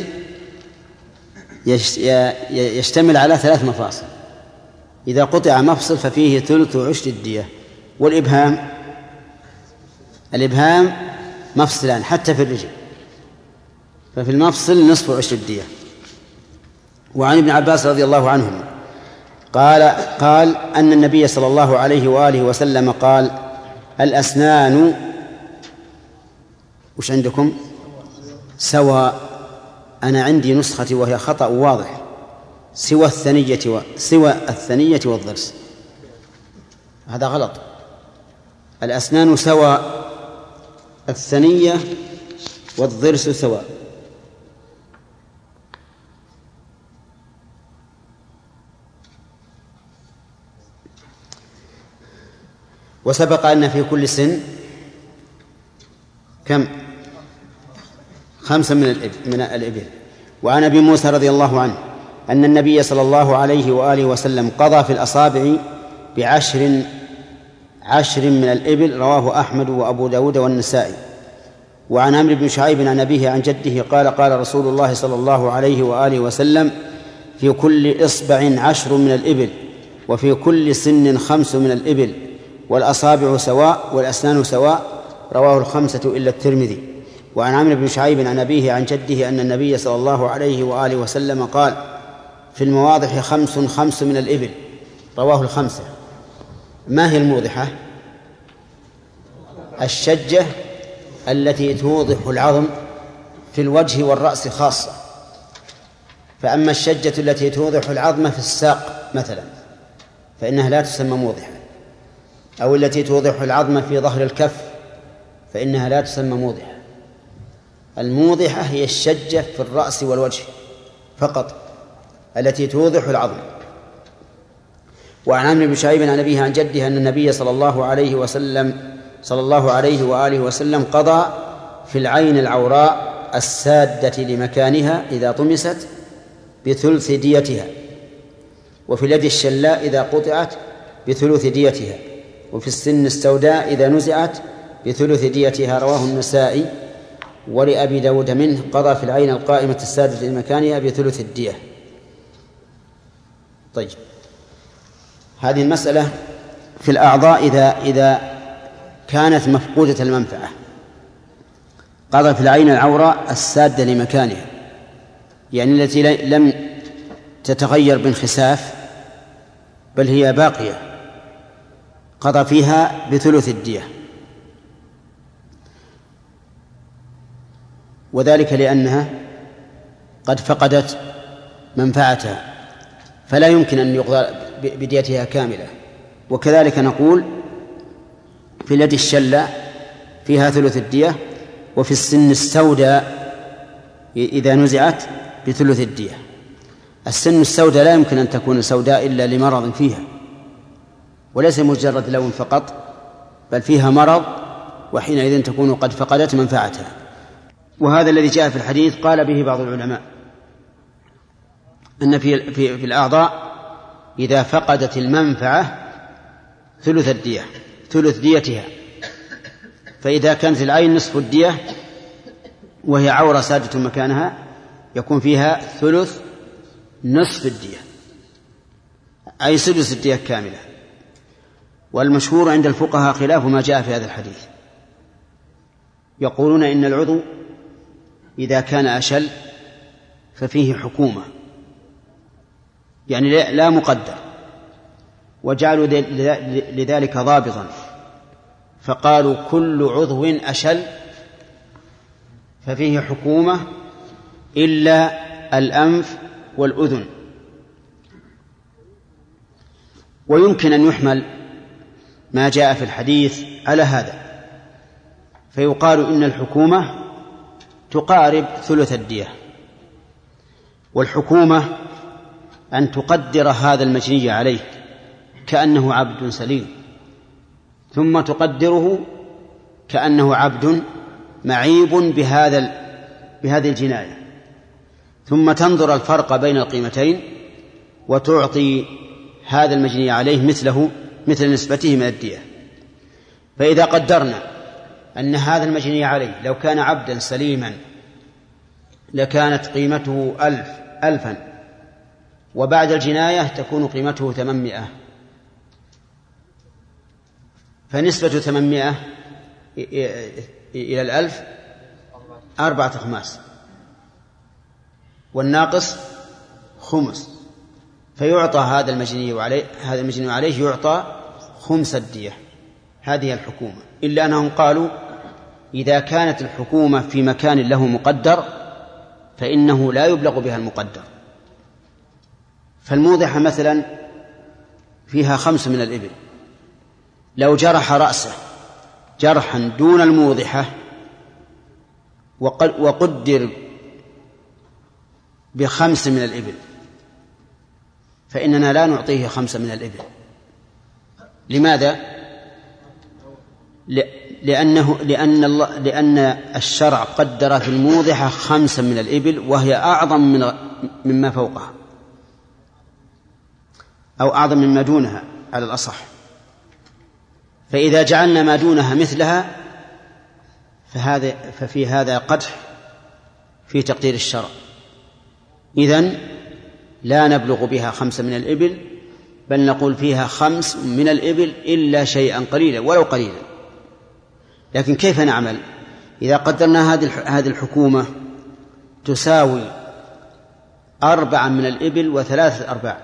يشتمل على ثلاث مفاصل، إذا قطع مفصل ففيه ثلث عشر الدية. والإبهام الإبهام مفصلان حتى في الرجل، ففي المفصل نصف عشر الدية. وعن ابن عباس رضي الله عنهما قال قال أن النبي صلى الله عليه وآله وسلم قال: الأسنان وش عندكم؟ سواء. أنا عندي نسختي وهي خطأ واضح، سوى الثنية و... سوى الثنية والضرس، هذا غلط. الأسنان سواء، الثنية والضرس سواء. وسبق أن في كل سن كم؟ خمسة من الإبل, من الإبل. وعن أبي موسى رضي الله عنه أن النبي صلى الله عليه وآله وسلم قضى في الأصابع بعشر عشر من الإبل. رواه أحمد وأبو داود والنسائي. وعن عمرو بن شعيب عن أبيه عن جده قال: قال رسول الله صلى الله عليه وآله وسلم: في كل إصبع عشر من الإبل، وفي كل سن خمس من الإبل، والأصابع سواء والأسنان سواء. رواه الخمسة إلا الترمذي. وعن عمرو بن شعيب عن أبيه عن جده أن النبي صلى الله عليه وآله وسلم قال: في المواضح خمس خمس من الإبل. رواه الخمسة. ما هي الموضحة؟ الشجة التي توضح العظم في الوجه والرأس خاصة. فأما الشجة التي توضح العظم في الساق مثلا فإنها لا تسمى موضحة، أو التي توضح العظم في ظهر الكف فإنها لا تسمى موضحة. الموضحة هي الشجة في الرأس والوجه فقط التي توضح العظم. وعن عمرو بن شعيب عن أبيه عن جده أن النبي صلى الله عليه وسلم صلى الله عليه وآله وسلم قضى في العين العوراء السادة لمكانها إذا طمست بثلث ديتها، وفي اليد الشلاء إذا قطعت بثلث ديتها، وفي السن السوداء إذا نزعت بثلث ديتها. رواه النسائي. ولأبي داود منه: قضى في العين القائمة السادة لمكانها بثلث الدية. طيب، هذه المسألة في الأعضاء إذا إذا كانت مفقودة المنفعة. قضى في العين العوراء السادة لمكانها، يعني التي لم تتغير بانخساف بل هي باقية، قضى فيها بثلث الدية، وذلك لأنها قد فقدت منفعتها فلا يمكن أن يقضى بديتها كاملة. وكذلك نقول في اليد الشلة فيها ثلث الدية، وفي السن السوداء إذا نزعت بثلث الدية. السن السوداء لا يمكن أن تكون سوداء إلا لمرض فيها، وليس مجرد لون فقط، بل فيها مرض، وحينئذ تكون قد فقدت منفعتها. وهذا الذي جاء في الحديث قال به بعض العلماء أن في, في, في الأعضاء إذا فقدت المنفعة ثلث الدية ثلث ديتها. فإذا كانت العين نصف الدية وهي عورة سادة مكانها يكون فيها ثلث نصف الدية، أي سدس الدية كاملة. والمشهور عند الفقهاء خلاف ما جاء في هذا الحديث، يقولون إن العضو إذا كان أشل ففيه حكومة، يعني لا مقدر، وجعلوا لذلك ضابطا فقالوا كل عضو أشل ففيه حكومة إلا الأنف والأذن. ويمكن أن يحمل ما جاء في الحديث على هذا، فيقال إن الحكومة تقارب ثلث الدية، والحكومة أن تقدر هذا المجني عليه كأنه عبد سليم، ثم تقدره كأنه عبد معيب بهذا بهذه الجناية، ثم تنظر الفرق بين القيمتين وتعطي هذا المجني عليه مثله مثل نسبته من الدية. فإذا قدرنا أن هذا المجني عليه لو كان عبدا سليما لكانت قيمته ألف ألفا، وبعد الجناية تكون قيمته ثمانمائة، فنسبة ثمانمائة إلى الألف أربعة أخماس، والناقص خمس، فيعطى هذا المجني عليه هذا المجني عليه يعطى خمس الدية. هذه الحكومة. إلا أنهم قالوا إذا كانت الحكومة في مكان له مقدر فإنه لا يبلغ بها المقدر. فالموضحة مثلا فيها خمس من الإبل، لو جرح رأسه جرحا دون الموضحة وقدر بخمس من الإبل فإننا لا نعطيه خمس من الإبل. لماذا؟ لأنه لأن الله لأن الشرع قدر في الموضحة خمسا من الإبل وهي أعظم من مما فوقها أو أعظم مما دونها على الأصح. فإذا جعلنا ما دونها مثلها فهذا ففي هذا قدح في تقدير الشرع. إذن لا نبلغ بها خمسة من الإبل، بل نقول فيها خمس من الإبل إلا شيئا قليلا ولو قليلا. لكن كيف نعمل؟ إذا قدرنا هذه هذه الحكومة تساوي أربعة من الإبل وثلاثة أرباع،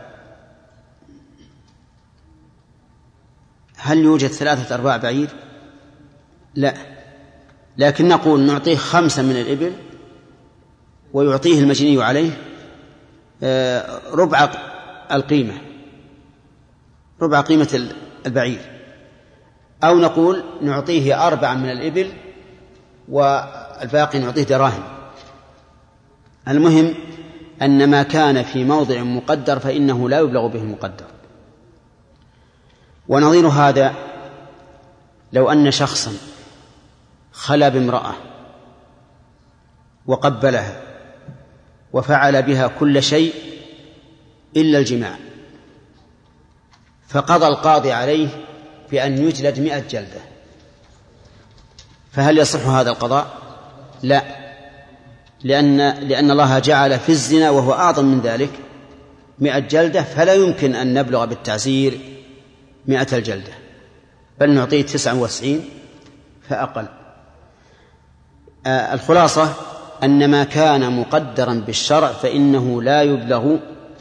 هل يوجد ثلاثة أرباع بعير؟ لا، لكن نقول نعطيه خمسة من الإبل ويعطيه المجني عليه ربع القيمة، ربع قيمة البعير، أو نقول نعطيه أربعة من الإبل والباقي نعطيه دراهم. المهم أن ما كان في موضع مقدر فإنه لا يبلغ به المقدر. ونظير هذا لو أن شخصا خلا بامرأة وقبلها وفعل بها كل شيء إلا الجماع، فقضى القاضي عليه بأن يجلد مئة جلدة، فهل يصح هذا القضاء؟ لا، لأن, لأن الله جعل في الزنا وهو أعظم من ذلك مئة جلدة، فلا يمكن أن نبلغ بالتعزير مئة الجلدة، بل نعطيه تسعة وتسعين فأقل. آه الخلاصة أن ما كان مقدرا بالشرع فإنه لا يبلغ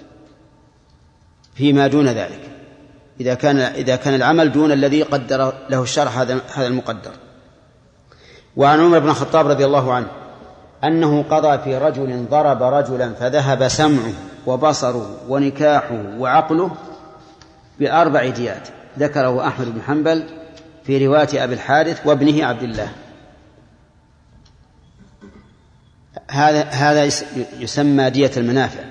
فيما دون ذلك، إذا كان, إذا كان العمل دون الذي قدر له الشرع هذا هذا المقدر. وعن عمر بن الخطاب رضي الله عنه أنه قضى في رجل ضرب رجلا فذهب سمعه وبصره ونكاحه وعقله بأربع ديات، ذكره أحمد بن حنبل في رواية أبي الحارث وابنه عبد الله. هذا هذا يسمى دية المنافع.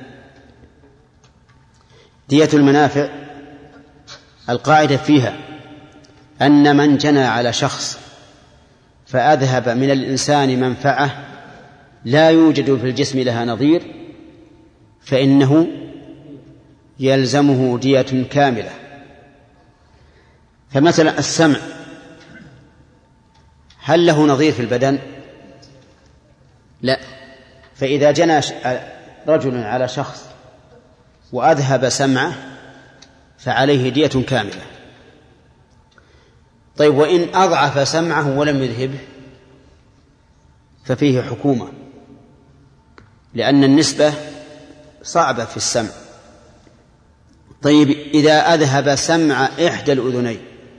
دية المنافع القاعدة فيها أن من جنى على شخص فأذهب من الإنسان منفعة لا يوجد في الجسم لها نظير فإنه يلزمه دية كاملة. فمثلا السمع هل له نظير في البدن؟ لا، فإذا جنى رجل على شخص وأذهب سمعه فعليه دية كاملة. طيب وإن أضعف سمعه ولم يذهبه ففيه حكومة، لأن النسبة صعبة في السمع. طيب إذا أذهب سمع إحدى الأذنين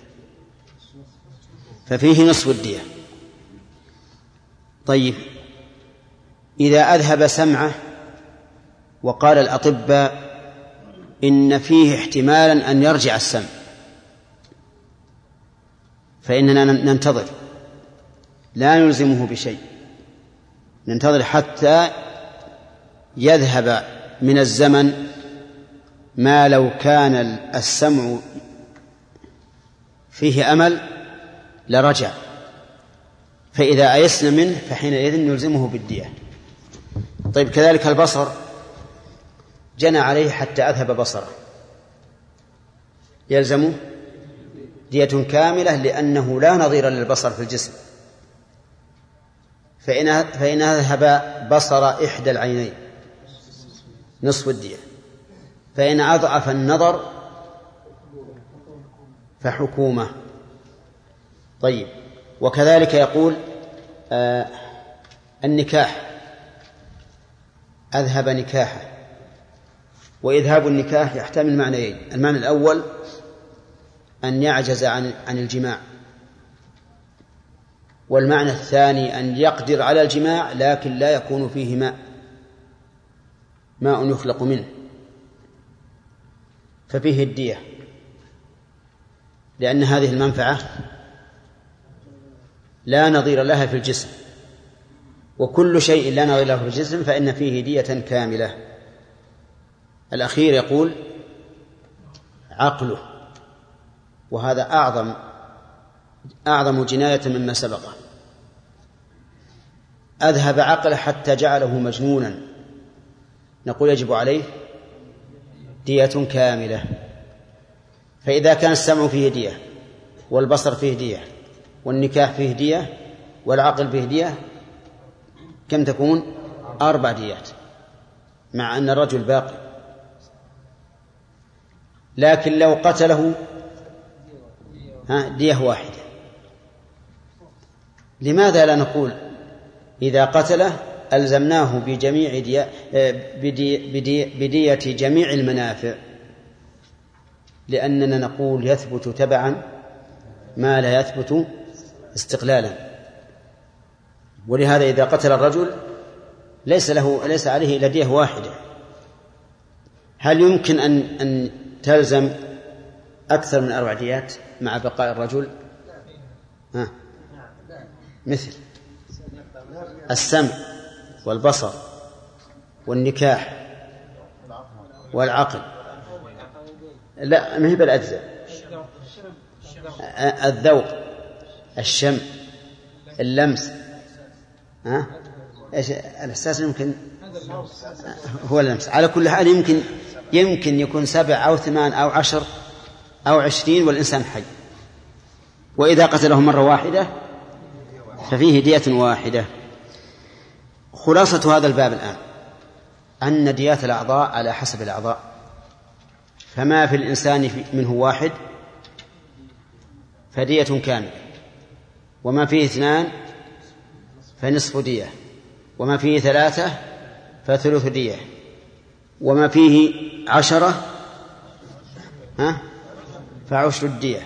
ففيه نصف الدية. طيب إذا أذهب سمعه وقال الأطباء إن فيه احتمالا أن يرجع السمع فإننا ننتظر، لا نلزمه بشيء، ننتظر حتى يذهب من الزمن ما لو كان السمع فيه أمل لرجع، فإذا أيسنا منه فحينئذ نلزمه بالدية. طيب كذلك البصر، جنى عليه حتى أذهب بصره يلزمه دية كاملة لأنه لا نظير للبصر في الجسم، فإن, فإن أذهب بصر إحدى العينين نصف الدية، فإن أضعف النظر فحكومة. طيب وكذلك يقول آه النكاح، أذهب نكاحه، وإذهاب النكاح يحتمل معنيين: المعنى الأول أن يعجز عن عن الجماع، والمعنى الثاني أن يقدر على الجماع لكن لا يكون فيه ماء ماء يخلق منه، ففيه الدية، لأن هذه المنفعة لا نظير لها في الجسم، وكل شيء لا نظير له في الجسم فإن فيه دية كاملة. الأخير يقول عقله، وهذا أعظم أعظم جناية مما سبقه. أذهب عقله حتى جعله مجنونا، نقول يجب عليه دية كاملة. فإذا كان السمع فيه دية والبصر فيه دية والنكاح فيه دية والعقل فيه دية، كم تكون؟ أربع ديات، مع أن الرجل باقي. لكن لو قتله ها دية واحدة. لماذا لا نقول إذا قتله ألزمناه بجميع دي بدي بدي بدية جميع المنافع، لأننا نقول يثبت تبعا ما لا يثبت استقلالا. ولهذا إذا قتل الرجل ليس له ليس عليه إلا دية واحدة. هل يمكن أن أن تلزم أكثر من أربع ديات مع بقاء الرجل؟ ها. مثل السمع والبصر والنكاح والعقل. لا، ما هي بالأجزاء. الذوق، الشم، اللمس، ها؟ إيش الإحساس؟ يمكن هو اللمس. على كل حال يمكن يمكن يكون سبع أو ثمان أو عشر أو عشرين والإنسان حي. وإذا قتله مرة واحدة ففيه دية واحدة. خلاصة هذا الباب الآن أن ديات الأعضاء على حسب الأعضاء، فما في الإنسان منه واحد فدية كاملة، وما فيه اثنان فنصف دية، وما فيه ثلاثة فثلث دية، وما فيه عشرة ها فعشر الدية.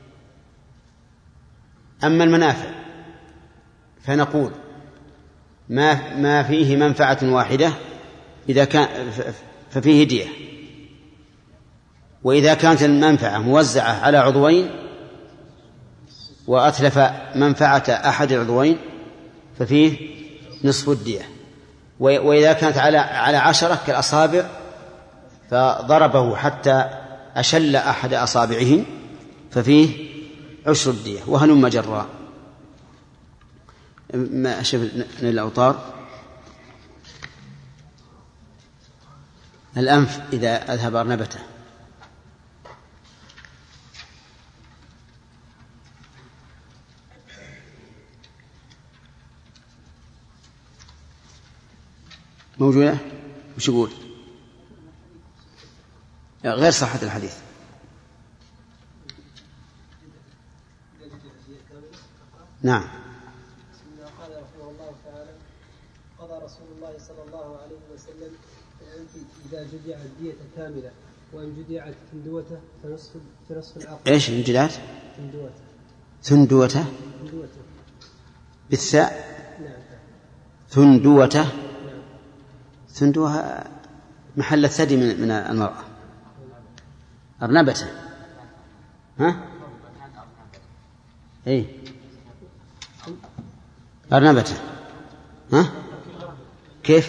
أما المنافع فنقول ما ما فيه منفعة واحدة إذا كان ففيه دية، وإذا كانت المنفعة موزعة على عضوين وأتلف منفعة أحد العضوين ففيه نصف الدية، وإذا كانت على على عشرة كالأصابع فضربه حتى أشل أحد أصابعه ففيه عشر الدية، وهلم جراء. ما أشوف الأوتار. الأنف إذا أذهب أرنبته موجودة. وش يقول؟ غير صحة الحديث. نعم. قال رحمه الله تعالى: قضى رسول الله صلى الله عليه وسلم إذا جدعت الدية كاملة، وإن جدعت ثندوته فنصف فنصف العقل. إيش إن جدعت؟ ثندوته. ثندوته. ثندوته بالثاء. نعم. ثندوته. نعم. ثندوها محل الثدي من من المرأة. أرنبته. ها؟ إيه. أرنبته. ها؟ كيف؟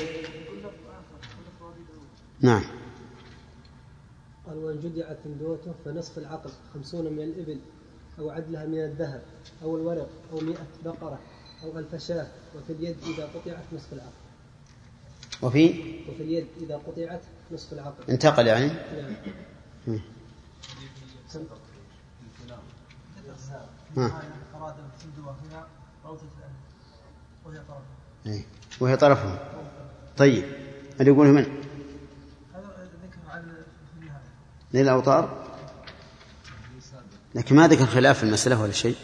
نعم. قال: وإن جدعت ثندوته فنصف العقل خمسون من الإبل أو عدلها من الذهب أو الورق أو مئة بقرة أو ألف شاة، وفي اليد إذا قطعت نصف العقل. وفي وفي اليد إذا قطعت نصف العقل. انتقل يعني. نعم. ها. وهي طرفه. طيب اللي يقوله من للأوطار، لكن ما ذكر خلاف في المسألة ولا شيء.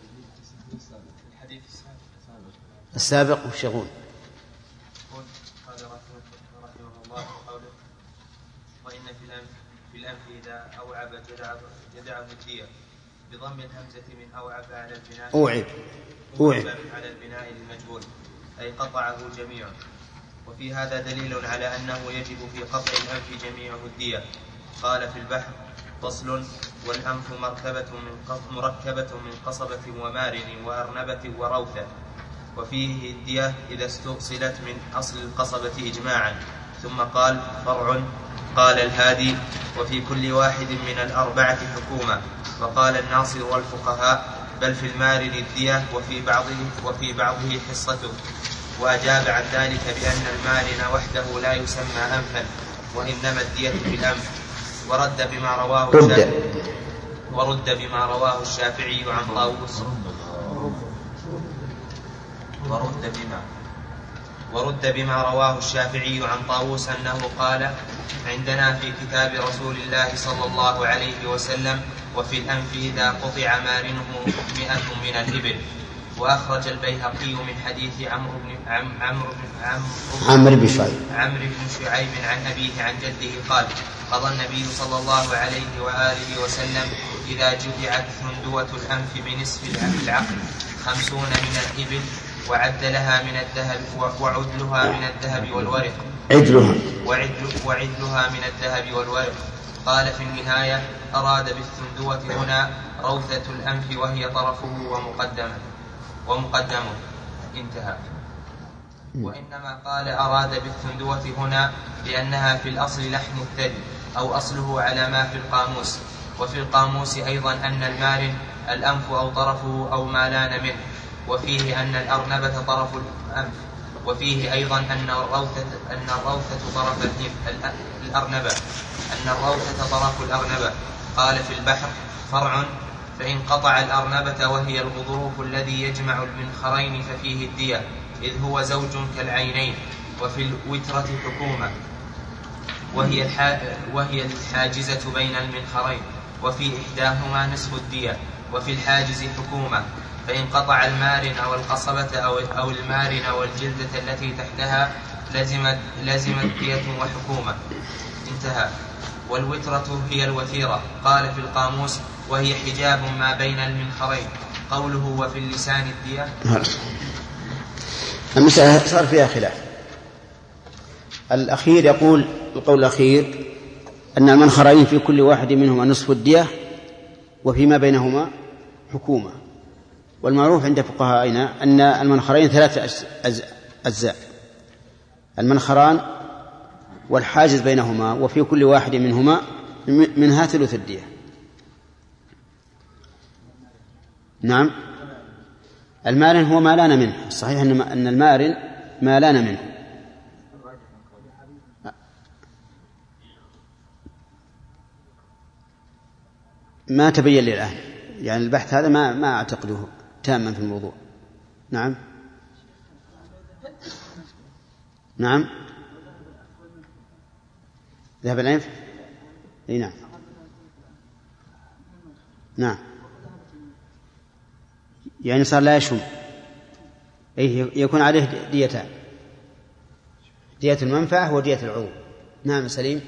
السابق والشغول. قال رحمه الله قوله: وإن في الأنف في الأنف إذا أوعب جدعه الدية بضم الهمزة من أوعب على البناء أوعب أوعب على البناء للمجهول، أي قطعه جميعا. وفي هذا دليل على أنه يجب في قطع الأنف جميعه الدية. قال في البحر: فصل: والأنف مركبة من مركبة من قصبة ومارن وأرنبة وروثة. وفيه الدية إذا استؤصلت من أصل القصبة إجماعا. ثم قال: فرع. قال الهادي: وفي كل واحد من الأربعة حكومة. وقال الناصر والفقهاء: بل في المارن الدية وفي بعضه, وفي بعضه حصته. وأجاب عن ذلك بأن المارن وحده لا يسمى أنفا، وإنما الدية في الأنف. ورد بما رواه الشافعي ورد بما رواه الشافعي عن طاووس ورد بما ورد بما رواه الشافعي عن طاووس أنه قال: عندنا في كتاب رسول الله صلى الله عليه وسلم: وفي الأنف إذا قطع مارنه مئة من الإبل. وأخرج البيهقي من حديث عمرو بن عم عمرو بن عمرو عمرو بن شعيب عمرو بن شعيب عن أبيه عن جده قال قضى النبي صلى الله عليه وآله وسلم إذا جدعت ثندوة الأنف بنصف العقل خمسون من الإبل وعد لها من الذهب وعدلها من الذهب والورق عدلها وعدل وعدلها من الذهب والورق. قال في النهاية أراد بالثندوة هنا روثة الأنف وهي طرفه ومقدمه ومقدمه انتهى. وإنما قال أراد بالثندوة هنا لأنها في الأصل لحم الثدي أو أصله على ما في القاموس. وفي القاموس أيضا أن المارن الأنف أو طرفه أو ما لان منه. وفيه أن الأرنبة طرف الأنف. وفيه أيضا أن الروثة أن الروثة طرف الأرنبة أن الروثة طرف الأرنبة. قال في البحر فرع فإن قطع الأرنبة وهي الغضروف الذي يجمع المنخرين ففيه الدية إذ هو زوج كالعينين. وفي الوترة حكومة وهي, الحا... وهي الحاجزة بين المنخرين وفي إحداهما نصف الدية. وفي الحاجز حكومة فإن قطع المارن أو القصبة أو, أو المارن أو الجلدة التي تحتها لزمت, لزمت دية وحكومة انتهى. والوترة هي الوتيرة. قال في القاموس وهي حجاب ما بين المنخرين. قوله وفي اللسان الدية المسألة صار فيها خلاف. الأخير يقول القول الأخير أن المنخرين في كل واحد منهما نصف الدية وفيما بينهما حكومة. والمعروف عند فقهائنا أن المنخرين ثلاثة أجزاء: المنخران والحاجز بينهما وفي كل واحد منهما منها ثلث الدية. نعم. المارن هو ما لان منه. صحيح أن المارن ما لان منه. ما تبين لي الآن، يعني البحث هذا ما ما أعتقده تاما في الموضوع. نعم نعم ذهب الأنف. اي نعم نعم يعني صار لا يشم. أي يكون عليه ديتان: دية المنفعة ودية العضو. نعم سليم.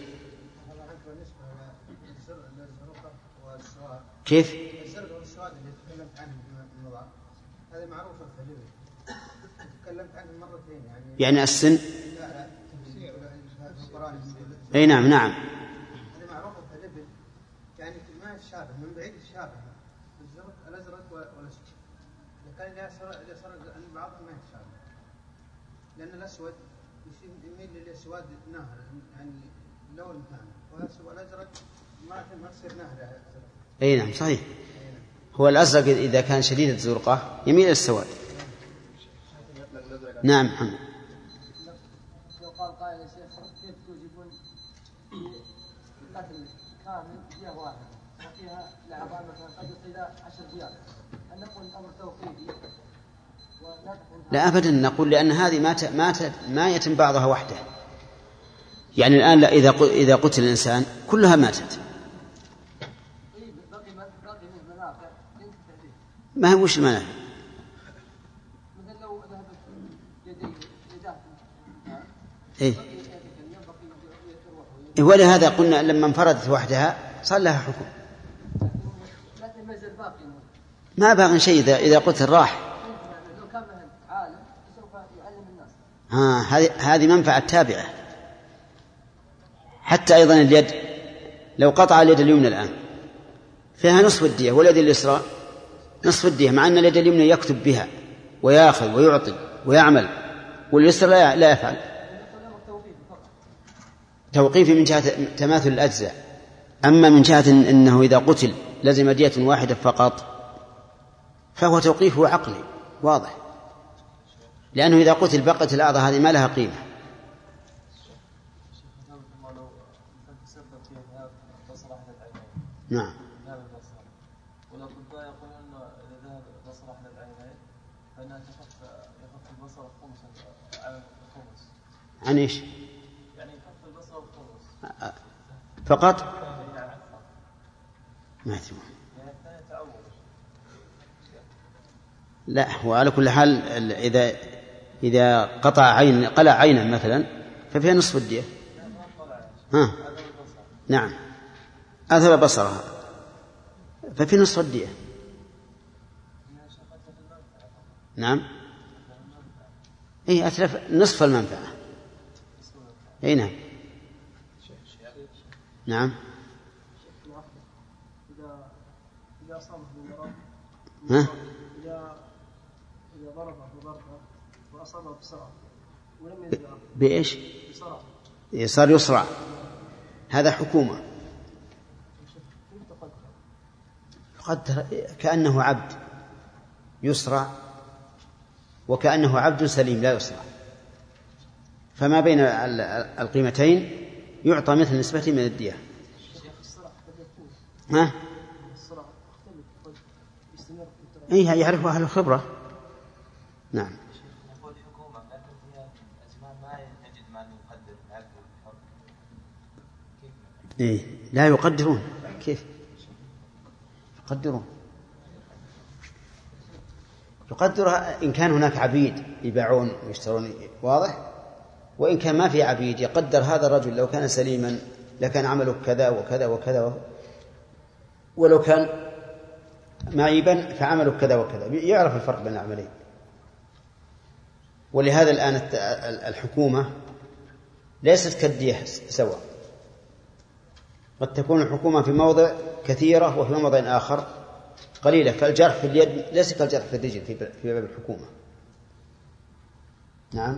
كيف؟ الزرق والسواد اللي تكلمت عنه في الموضوع هذا معروف في الفجر، تكلمت عنه مرتين يعني يعني السن. لا لا تفسير في القرآن. أي نعم نعم هذا معروف في الفجر يعني ما يتشابه من بعيد يتشابه الزرق الأزرق والأسود. إذا كان الأزرق أن بعضهم ما يتشابه لأن الأسود يميل للأسود نهر يعني لون ثاني والأزرق ما ما تصير نهر. أي نعم صحيح. هو الأزرق إذا كان شديد الزرقة يميل إلى السواد. نعم محمد. لو قال قائل يا شيخ كيف توجبون قتل كامل دية واحدة وفيها لأعضاء مثلا قد يصل إلى عشر ديات، أن نقول الأمر توقيفي ولا تكون؟ لا أبدا، نقول لأن هذه ما ت... ما ت... ما يتم بعضها وحده. يعني الآن لا إذا ق... إذا قتل الإنسان كلها ماتت. ما هي وش المنافع؟ مثل لو ذهبت يديه إيه؟ ولهذا قلنا لما انفردت وحدها صار لها حكم. ما باقي شيء إذا إذا قتل راح. لو كان عالم سوف يعلم الناس. ها هذه هذه منفعة تابعة. حتى أيضا اليد لو قطع اليد اليمنى الآن فيها نصف الدية واليد اليسرى نصف الدية، مع أن اليد اليمنى يكتب بها ويأخذ ويعطي ويعمل واليسرى لا, لا يفعل. توقيفي من جهة تماثل الأجزاء. أما من جهة أنه إذا قتل لزم دية واحدة فقط فهو توقيفه عقلي واضح، لأنه إذا قتل بقت الأعضاء هذه ما لها قيمة. نعم. ولو كنت يقول أنه إذا ذهب بصر أحد العينين فإنها تخف يخف البصر خمسا على الخمس. عن إيش؟ يعني يخف البصر الخمس فقط؟ ما أدري. لا، وعلى كل حال إذا إذا قطع عين قلع عينا مثلا ففيها نصف الدية. ها نعم، أذهب بصرها ففي نصف الدية. نعم، إيه أتلف نصف المنفعة. أي نعم. نعم. ها؟ إذا ضربه بضربه وأصابه بسرعة ولم يدرع بإيش؟ بسرعة صار يسرع، هذا حكومة. يقدر كأنه عبد يسرع وكأنه عبد سليم لا يسرع، فما بين القيمتين يعطى مثل نسبته من الدية. ها؟ إيه يعرفها أهل الخبرة. نعم. نقول حكومة لكن في أزمان ما نجد من يقدر العبد والحر. إيه لا يقدرون. كيف يقدرون؟ يقدرها إن كان هناك عبيد يبيعون ويشترون، واضح؟ وإن كان ما في عبيد يقدر هذا الرجل لو كان سليما لكان عمله كذا وكذا وكذا، ولو كان معيبا فعمله كذا وكذا، يعرف الفرق بين العملين. ولهذا الآن الحكومة ليست كالدية سواء، قد تكون الحكومة في موضع كثيرة وفي موضع آخر قليلة، كالجرح في اليد ليس كالجرح في الرجل في باب الحكومة. نعم.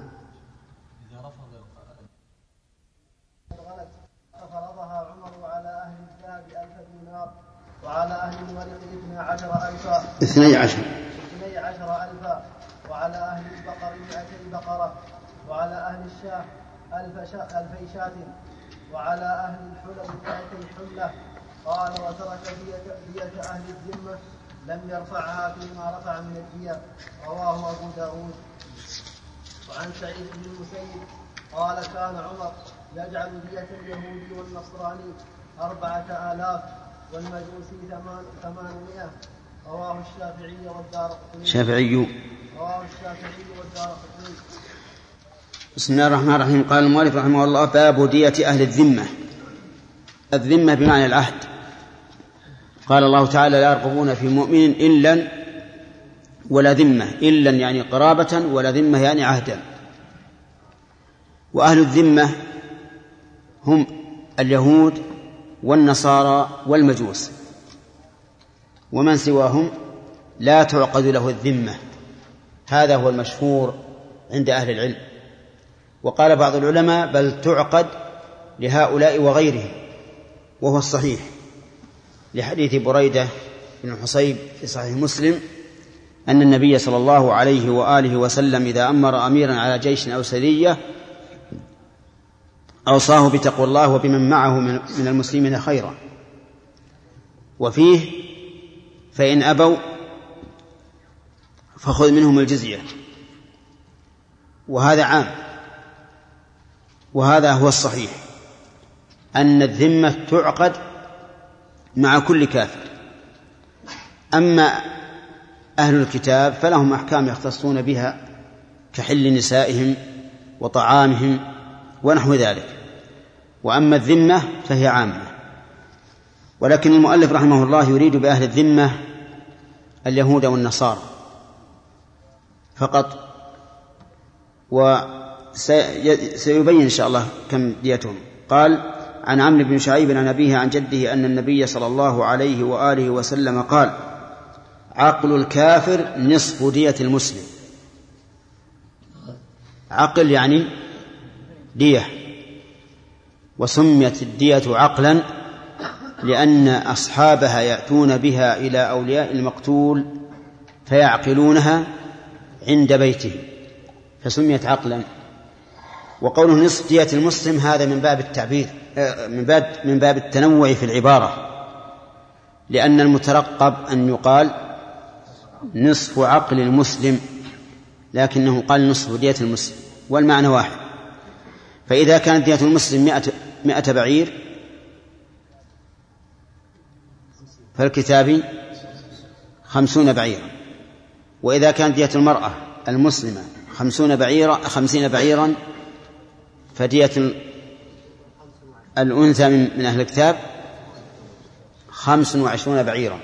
ففرضها عمر على أهل الذهب ألف دينار وعلى أهل الورق اثني عشر ألفا اثني عشر اثني عشر ألفا وعلى أهل البقر مئتي بقرة وعلى أهل الشاه ألف شا ألفي شاة وعلى أهل الحلم مئتي حلة. قال وترك دية أهل الذمة لم يرفعها فيما رفع من الدية. رواه أبو داود. وعن سعيد بن المسيب قال كان عمر يجعل دية اليهودي والنصراني أربعة آلاف والمجوسي ثمانمائة. رواه الشافعي والدارقطني. شافعي. رواه الشافعي والدارقطني. بسم الله الرحمن الرحيم. قال المؤلف رحمه الله: باب دية أهل الذمة. الذمة بمعنى العهد. قال الله تعالى: لا يرقبون في مؤمن إلا ولا ذمة. إلا يعني قرابة، ولا ذمة يعني عهدا. وأهل الذمة هم اليهود والنصارى والمجوس، ومن سواهم لا تعقد له الذمة. هذا هو المشهور عند أهل العلم. وقال بعض العلماء: بل تعقد لهؤلاء وغيرهم، وهو الصحيح، لحديث بريدة بن الحصيب في صحيح مسلم أن النبي صلى الله عليه وآله وسلم إذا أمر أميرا على جيش أو سرية أوصاه بتقوى الله وبمن معه من المسلمين خيرا. وفيه: فإن أبوا فخذ منهم الجزية. وهذا عام، وهذا هو الصحيح، أن الذمة تعقد مع كل كافر. أما أهل الكتاب فلهم أحكام يختصون بها كحل نسائهم وطعامهم ونحو ذلك. وأما الذمة فهي عامة. ولكن المؤلف رحمه الله يريد بأهل الذمة اليهود والنصارى فقط، وسيبين إن شاء الله كم ديتهم. قال: عن عمرو بن شعيب عن أبيه عن جده أن النبي صلى الله عليه وآله وسلم قال: عقل الكافر نصف دية المسلم. عقل يعني دية، وسميت الدية عقلا لأن أصحابها يأتون بها إلى أولياء المقتول فيعقلونها عند بيته، فسميت عقلا. وقوله نصف دية المسلم هذا من باب التعبير، من باب من باب التنوع في العبارة، لأن المترقب أن يقال نصف عقل المسلم، لكنه قال نصف دية المسلم، والمعنى واحد. فإذا كانت دية المسلم مئة, مئة بعير فالكتابي خمسون بعيرا، وإذا كانت دية المرأة المسلمة خمسون بعيرا خمسين بعيرا فدية الأنثى من أهل الكتاب خمس وعشرون بعيرا.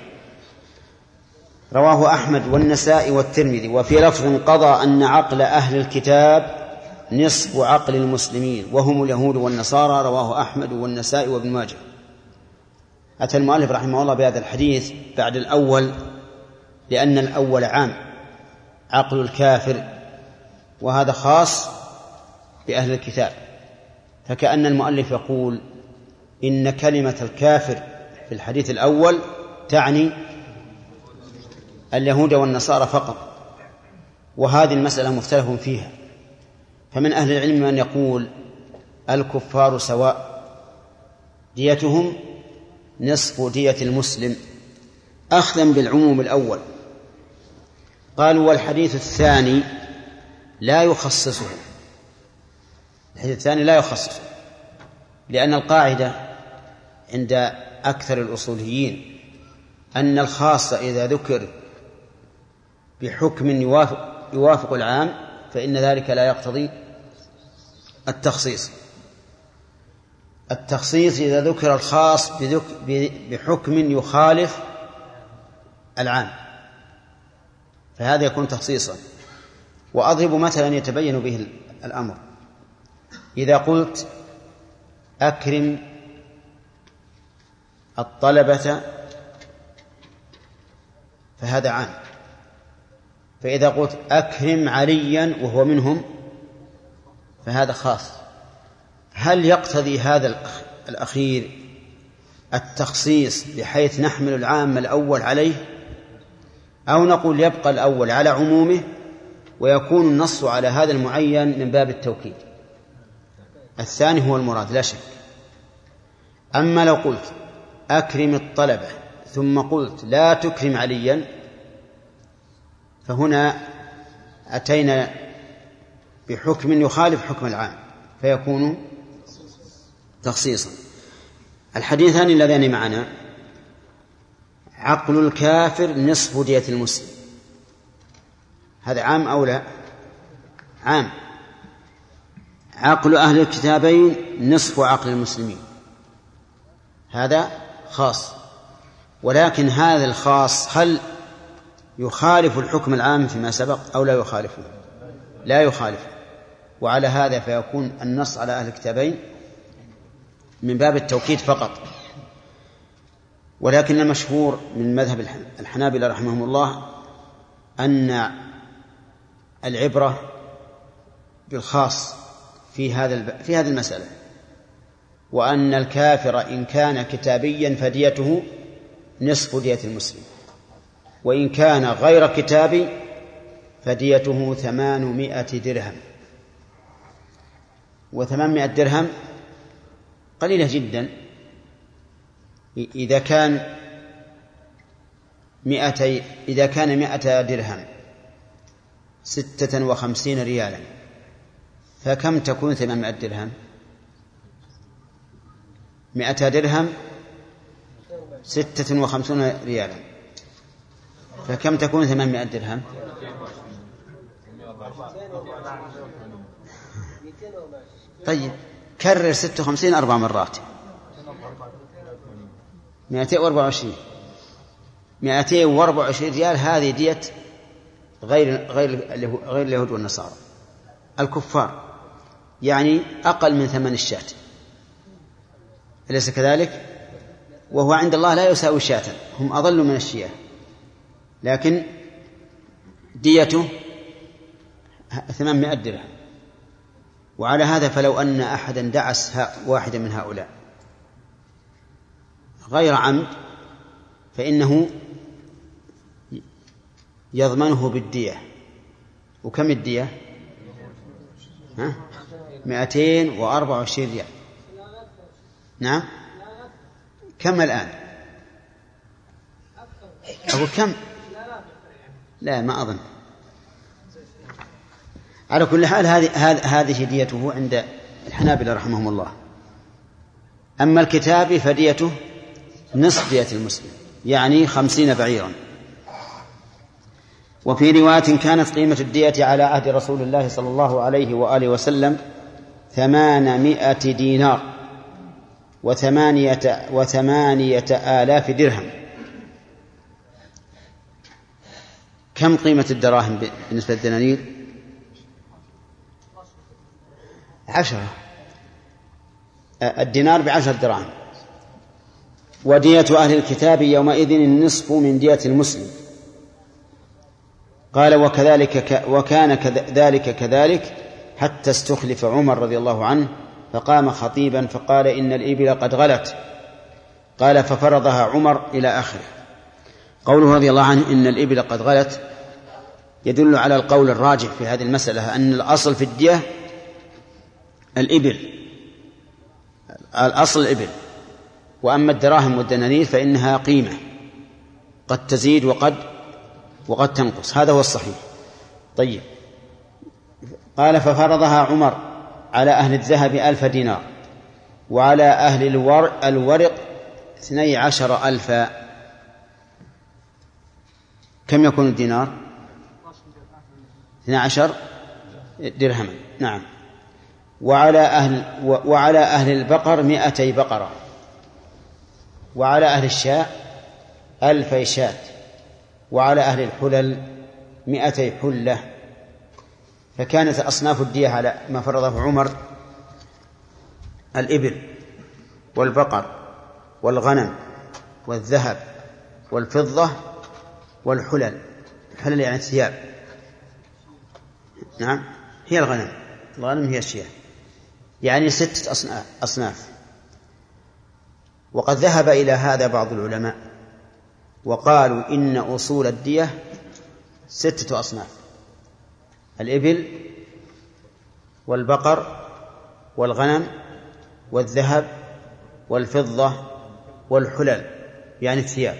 رواه أحمد والنسائي والترمذي. وفي لفظ قضى أن عقل أهل الكتاب نصف عقل المسلمين وهم اليهود والنصارى. رواه أحمد والنسائي وابن ماجه. أتى المؤلف رحمه الله بهذا الحديث بعد الأول لأن الأول عام عقل الكافر، وهذا خاص بأهل الكتاب، فكأن المؤلف يقول إن كلمة الكافر في الحديث الأول تعني اليهود والنصارى فقط، وهذه المسألة مختلف فيها. فمن أهل العلم من يقول الكفار سواء ديتهم نصف دية المسلم أخذا بالعموم الأول. قالوا والحديث الثاني لا يخصصه، الحديث الثاني لا يخصصه لأن القاعدة عند أكثر الأصوليين أن الخاص إذا ذكر بحكم يوافق, يوافق العام فإن ذلك لا يقتضي التخصيص. التخصيص إذا ذكر الخاص بحكم يخالف العام فهذا يكون تخصيصا. وأضرب مثلا يتبين به الأمر. إذا قلت أكرم الطلبة فهذا عام، فإذا قلت أكرم عليا وهو منهم فهذا خاص. هل يقتضي هذا الأخير التخصيص بحيث نحمل العام الأول عليه، أو نقول يبقى الأول على عمومه ويكون النص على هذا المعين من باب التوكيد؟ الثاني هو المراد لا شك. أما لو قلت أكرم الطلبة ثم قلت لا تكرم عليا فهنا أتينا بحكم يخالف حكم العام فيكون تخصيصا. الحديثان اللذان معنا عقل الكافر نصف دية المسلم، هذا عام أو لا؟ عام. عقل أهل الكتابين نصف عقل المسلمين، هذا خاص. ولكن هذا الخاص هل يخالف الحكم العام فيما سبق أو لا يخالفه؟ لا يخالفه. وعلى هذا فيكون النص على أهل الكتابين من باب التوكيد فقط. ولكن المشهور من مذهب الحنابلة رحمهم الله أن العبرة بالخاص في هذا في هذه المسألة، وأن الكافر إن كان كتابيا فديته نصف دية المسلم، وإن كان غير كتابي فديته ثمانمائة درهم. وثمانمائة درهم قليلة جدا. إذا كان مئتي إذا كان مئة درهم ستة وخمسين ريالا فكم تكون ثمانمائة درهم؟ مئة درهم ستة وخمسون ريالا فكم تكون ثمانمائة درهم؟ طيب كرر ستة وخمسين أربع مرات، مئتين وأربعة وعشرين مئتين وأربعة وعشرين ريال. هذه دية غير غير غير اليهود والنصارى الكفار، يعني أقل من ثمن الشاة، أليس كذلك؟ وهو عند الله لا يساوي شاة، هم أضل من الشياه، لكن ديته ثمانمائة درهم. وعلى هذا فلو أن أحدا دعس واحدا من هؤلاء غير عمد فإنه يضمنه بالدية. وكم الدية؟ ها؟ مئتين وأربعة وعشرين ريال. نعم. كم الآن؟ أقول كم؟ لا ما أظن. على كل حال هذه هذه ديته عند الحنابلة رحمهم الله. أما الكتابي فديته نصف دية المسلم، يعني خمسين بعيرا. وفي رواية كانت قيمة الدية على عهد رسول الله صلى الله عليه وآله وسلم ثمانمائة دينار وثمانية, وثمانية آلاف درهم. كم قيمة الدراهم بالنسبة للدنانير؟ عشرة. الدينار بعشر دراهم. ودية أهل الكتاب يومئذ النصف من دية المسلم. قال وكذلك وكان ذلك كذلك حتى استخلف عمر رضي الله عنه فقام خطيبا فقال إن الإبل قد غلت. قال ففرضها عمر إلى آخره. قوله رضي الله عنه إن الإبل قد غلت يدل على القول الراجح في هذه المسألة أن الأصل في الدية الإبل، الأصل الإبل، وأما الدراهم والدنانير فإنها قيمة قد تزيد وقد وقد تنقص، هذا هو الصحيح. طيب، قال ففرضها عمر على أهل الذهب ألف دينار وعلى أهل الورق, الورق اثني عشر ألفا. كم يكون الدينار؟ اثني عشر درهما. نعم. وعلى أهل, وعلى أهل البقر مئتي بقرة وعلى أهل الشاة ألفي شاة وعلى أهل الحلل مئتي حلة. فكانت أصناف الدية على ما فرضه عمر الإبل والبقر والغنم والذهب والفضة والحلل. الحلل يعني الثياب. نعم، هي الغنم، الغنم هي الشياه، يعني ستة أصناف. وقد ذهب إلى هذا بعض العلماء وقالوا إن أصول الدية ستة أصناف: الإبل والبقر والغنم والذهب والفضة والحلل يعني الثياب.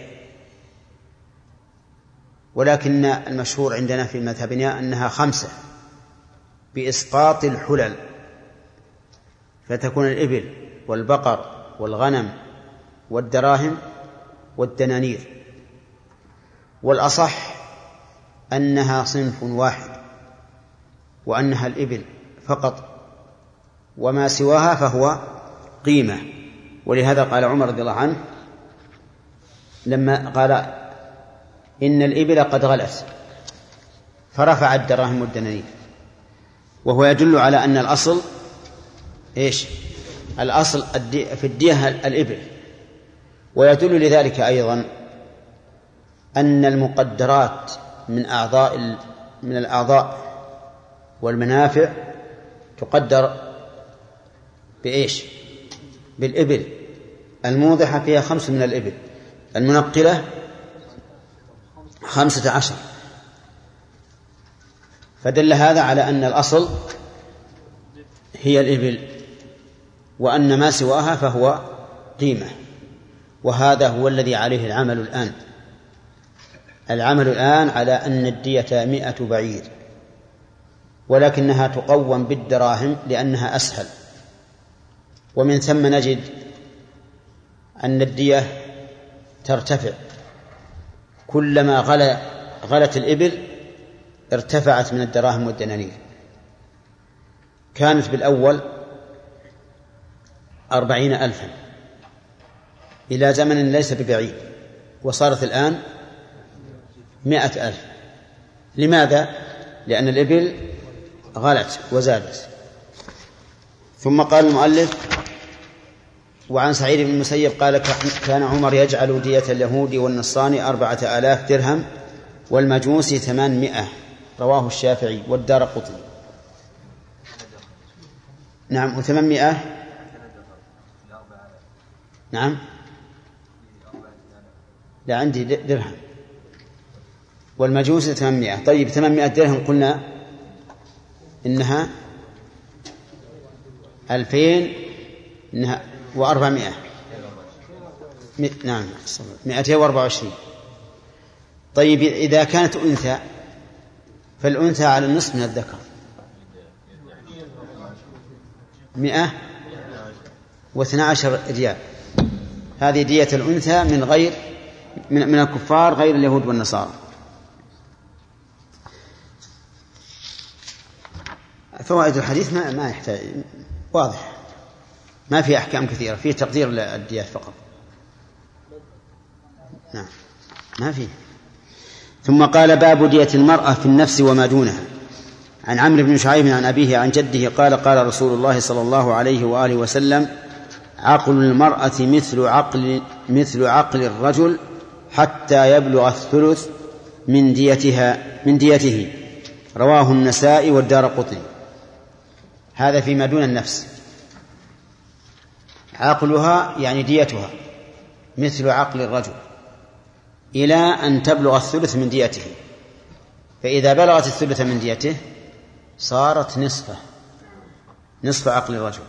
ولكن المشهور عندنا في مذهبنا أنها خمسة بإسقاط الحلل، فتكون الإبل والبقر والغنم والدراهم والدنانير. والأصح أنها صنف واحد وأنها الإبل فقط، وما سواها فهو قيمة. ولهذا قال عمر رضي الله عنه لما قال إن الإبل قد غلت فرفع الدراهم والدنانير، وهو يدل على أن الأصل إيش؟ الأصل في الدية الإبل. ويدل لذلك أيضا أن المقدرات من أعضاء من الأعضاء والمنافع تقدر بإيش؟ بالإبل. الموضحة فيها خمس من الإبل، المنقلة خمسة عشر. فدل هذا على أن الأصل هي الإبل، وأن ما سواها فهو قيمة. وهذا هو الذي عليه العمل الآن. العمل الآن على أن الدية مئة بعير، ولكنها تقوم بالدراهم لأنها أسهل. ومن ثم نجد أن الدية ترتفع كلما غل غلت الإبل ارتفعت من الدراهم والدنانير. كانت بالأول أربعين ألفا إلى زمن ليس ببعيد، وصارت الآن مئة ألف. لماذا؟ لأن الإبل غلت وزادت. ثم قال المؤلف: وعن سعيد بن المسيب قال كان عمر يجعل دية اليهود والنصارى أربعة آلاف درهم والمجوس ثمانمائة. رواه الشافعي والدارقطني. نعم، وثمانمائة. نعم، لا عندي درهم، والمجوس ثمانمائة. طيب، ثمانمائة درهم قلنا إنها ألفين إنها وأربعمائة. نعم، مئتين وأربعة وعشرين. طيب، إذا كانت أنثى فالأنثى على النصف من الذكر، مئة واثنى عشر ريال. هذه دية الأنثى من غير من الكفار غير اليهود والنصارى. فوائد الحديث ما ما يحتاج، واضح، ما في أحكام كثيرة، فيه تقدير الديات فقط. نعم ما فيه. ثم قال: باب دية المرأة في النفس وما دونها. عن عمرو بن شعيب عن أبيه عن جده قال: قال رسول الله صلى الله عليه وآله وسلم: عقل المرأة مثل عقل مثل عقل الرجل حتى يبلغ الثلث من ديتها من ديته. رواه النسائي والدارقطني. هذا فيما دون النفس. عقلها يعني ديتها مثل عقل الرجل إلى أن تبلغ الثلث من ديته، فإذا بلغت الثلث من ديته صارت نصفه، نصف عقل الرجل.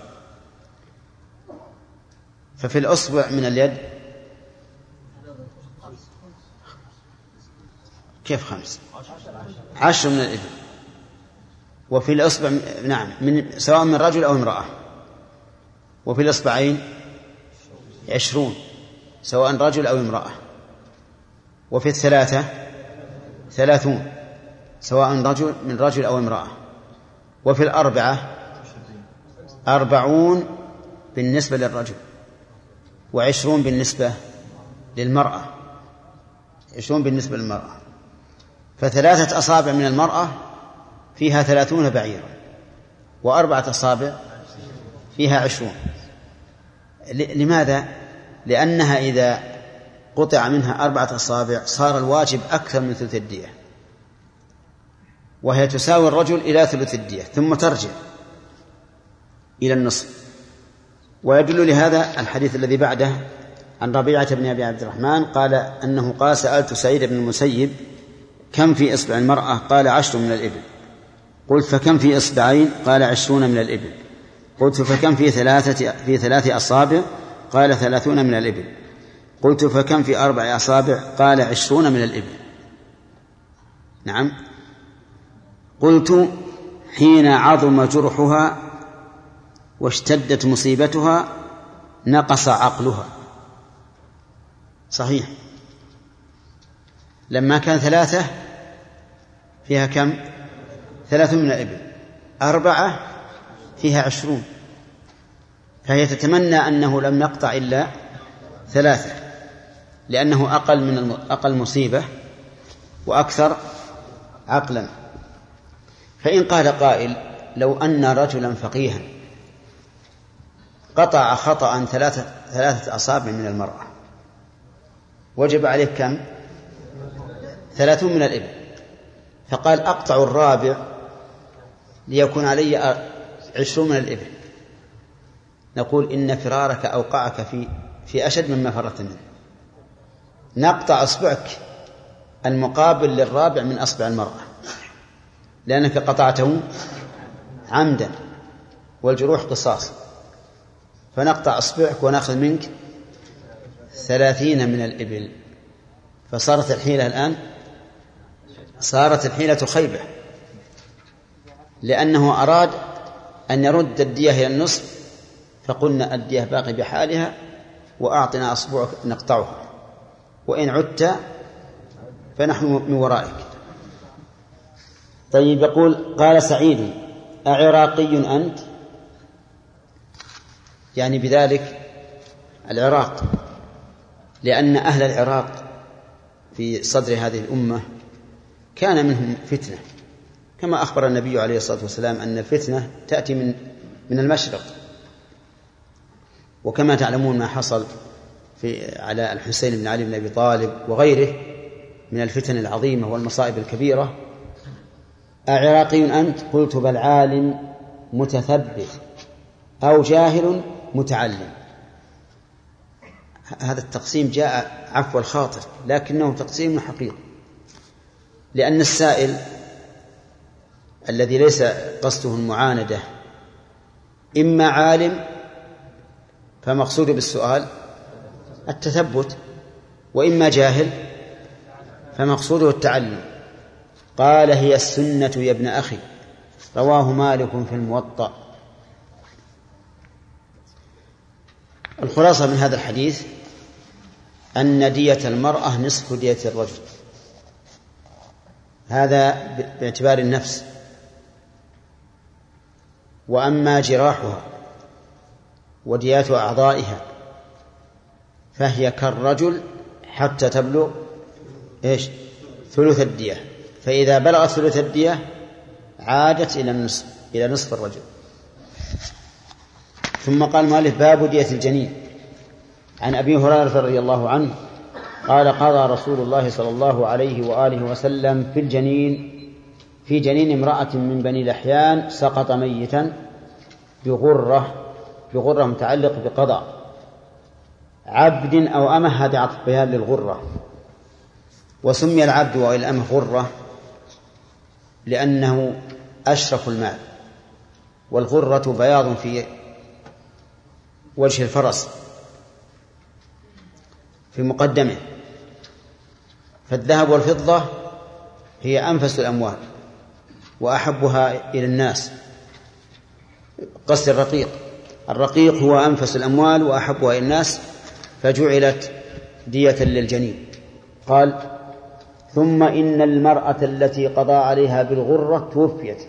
ففي الأصبع من اليد كيف خمس؟ عشر من الإبل. وفي الأصبع نعم من سواء من رجل أو امرأة. وفي الأصبعين عشرون سواء رجل أو امرأة. وفي الثلاثة ثلاثون سواء رجل من رجل أو امرأة. وفي الأربعة أربعون بالنسبة للرجل وعشرون بالنسبة للمرأة، عشرون بالنسبة للمرأة. فثلاثة أصابع من المرأة فيها ثلاثون بعيرا، وأربعة أصابع فيها عشرون. لماذا؟ لأنها إذا قطع منها أربعة أصابع صار الواجب أكثر من ثلث الدية، وهي تساوي الرجل إلى ثلث الدية ثم ترجع إلى النصف. ويدل لهذا الحديث الذي بعده عن ربيعة بن أبي عبد الرحمن قال أنه قال: سألت سعيد بن المسيب: كم في إصبع المرأة؟ قال: عشر من الإبل. قلت: فكم في إصبعين؟ قال: عشرون من الإبل. قلت: فكم في ثلاثة في ثلاث أصابع؟ قال: ثلاثون من الإبل. قلت: فكم في أربع أصابع؟ قال: عشرون من الإبل. نعم. قلت: حين عظم جرحها واشتدت مصيبتها نقص عقلها. صحيح، لما كان ثلاثة فيها كم؟ ثلاث من الإبل. أربعة فيها عشرون، فهي تتمنى أنه لم يقطع إلا ثلاثة، لأنه أقل من أقل مصيبة وأكثر عقلا. فإن قال قائل: لو أن رجلا فقيها قطع خطأ ثلاثة, ثلاثة أصابع من المرأة وجب عليه كم؟ ثلاثون من الإبل، فقال: أقطع الرابع ليكون علي عشرون من الإبل. نقول: إن فرارك أوقعك في في أشد مما فررت منه. نقطع أصبعك المقابل للرابع من أصبع المرأة، لأنك قطعته عمدا والجروح قصاص، فنقطع أصبعك ونأخذ منك ثلاثين من الإبل. فصارت الحيلة الآن صارت الحيلة خيبة، لأنه أراد أن يرد الدية إلى النصف، فقلنا: الدية باقي بحالها وأعطنا أصبعك نقطعها، وإن عدت فنحن من ورائك. طيب، يقول: قال سعيد: أعراقي أنت؟ يعني بذلك العراق، لأن أهل العراق في صدر هذه الأمة كان منهم فتنة، كما أخبر النبي عليه الصلاة والسلام أن الفتنة تأتي من من المشرق. وكما تعلمون ما حصل في على الحسين بن علي بن أبي طالب وغيره من الفتن العظيمة والمصائب الكبيرة. أعراقي أنت؟ قلت: بل عالم متثبت أو جاهل متعلم. هذا التقسيم جاء عفو الخاطر، لكنه تقسيم حقيقي، لأن السائل الذي ليس قصده المعاندة إما عالم فمقصود بالسؤال التثبت، وإما جاهل فمقصوده التعلم. قال: هي السنة يا ابن أخي، رواه مالك في الموطأ. الخلاصة من هذا الحديث أن دية المرأة نصف دية الرجل، هذا باعتبار النفس. وأما جراحها وديات أعضائها فهي كالرجل حتى تبلغ إيش؟ ثلث الدية، فإذا بلغ ثلث الدية عادت إلى النصف إلى نصف الرجل. ثم قال مالك باب دية الجنين. عن أبي هريرة رضي الله عنه قال قضى رسول الله صلى الله عليه وآله وسلم في الجنين في جنين امرأة من بني لحيان سقط ميتا بغرة بغرة متعلق بقضاء عبد أو أمة، هذا عطف بيان للغرة. وسمي العبد والأمة غرة لأنه أشرف المال، والغرة بياض في وجه الفرس في مقدمه. فالذهب والفضة هي أنفس الأموال وأحبها إلى الناس، قصد الرقيق الرقيق هو أنفس الأموال وأحبها إلى الناس، فجعلت دية للجنين. قال ثم إن المرأة التي قضى عليها بالغرة توفيت،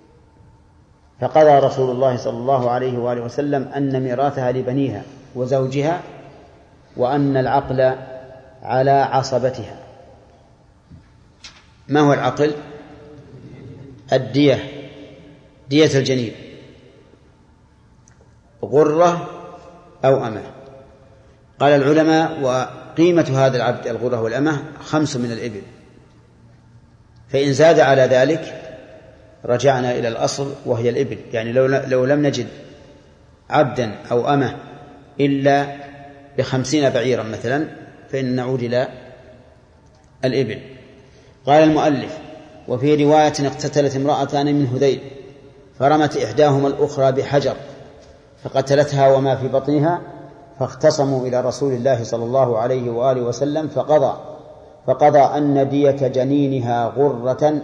فقضى رسول الله صلى الله عليه وآله وسلم أن ميراثها لبنيها وزوجها، وأن العقل على عصبتها. ما هو العقل؟ الدية، دية الجنين، غرة أو أمة. قال العلماء وقيمة هذا العبد الغرة والأمة خمس من الإبل، فإن زاد على ذلك رجعنا إلى الأصل وهي الإبل. يعني لو, لو لم نجد عبدا أو أمة إلا بخمسين بعيرا مثلا فإن نعود إلى الإبل. قال المؤلف وفي رواية اقتتلت امرأتان من هذيل فرمت إحداهما الأخرى بحجر فقتلتها وما في بطنها، فاختصموا إلى رسول الله صلى الله عليه وآله وسلم فقضى فقضى أن دية جنينها غرة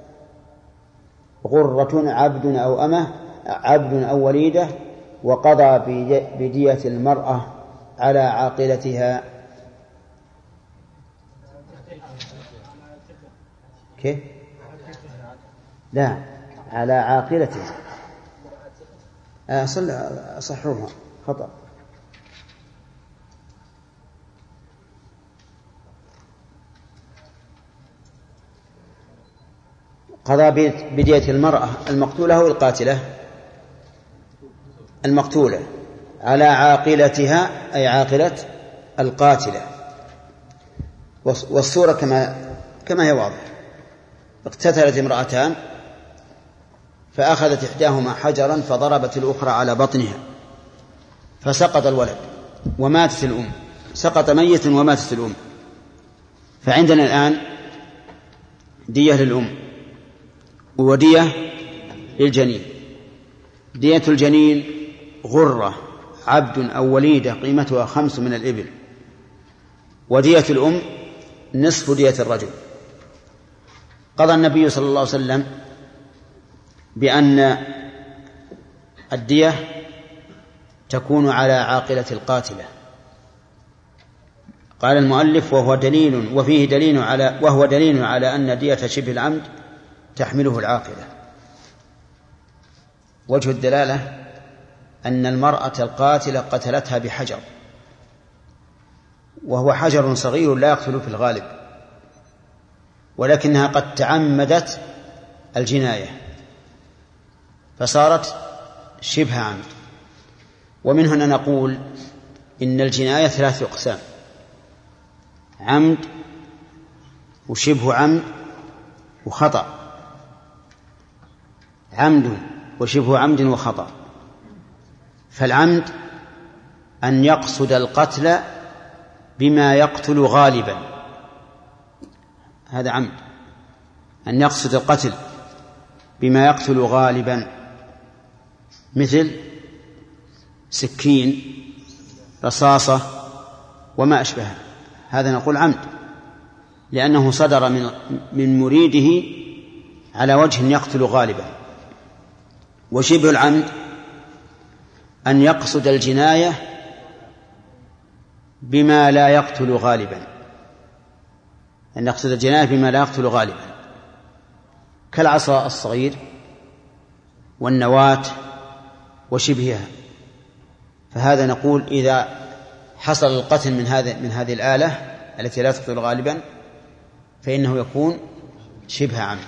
غرة عبد أو أمة عبد أو وليدة، وقضى بدية المرأة على عاقلتها. كيف؟ لا، على عاقلتها. أصحوها خطأ. قضى بدية المرأة المقتولة أو القاتلة؟ المقتولة على عاقلتها أي عاقلة القاتلة. والصورة كما كما هي واضحة. اقتتلت امرأتان فأخذت إحداهما حجرا فضربت الأخرى على بطنها فسقط الولد وماتت الأم، سقط ميت وماتت الأم. فعندنا الآن دية للأم ودية للجنين. دية الجنين غرة عبد أو وليدة قيمتها خمس من الإبل، ودية الأم نصف دية الرجل. قضى النبي صلى الله عليه وسلم بأن الدية تكون على عاقلة القاتلة. قال المؤلف وهو دليل وفيه دليل على وهو دليل على أن دية شبه العمد تحمله العاقلة. وجه الدلالة أن المرأة القاتلة قتلتها بحجر، وهو حجر صغير لا يقتل في الغالب، ولكنها قد تعمدت الجناية فصارت شبه عمد. ومن هنا نقول إن الجناية ثلاث أقسام: عمد وشبه عمد وخطأ. عمد وشبه عمد وخطأ. فالعمد أن يقصد القتل بما يقتل غالبا، هذا عمد، أن يقصد القتل بما يقتل غالبا، مثل سكين رصاصة وما أشبه، هذا نقول عمد لأنه صدر من من مريده على وجه يقتل غالبا. وشبه العمد أن يقصد الجناية بما لا يقتل غالبا، أن يقصد الجناية بما لا يقتل غالبا، كالعصا الصغير والنواة وشبهها. فهذا نقول إذا حصل القتل من هذه من هذه الآلة التي لا تقتل غالبا فإنه يكون شبه عمد.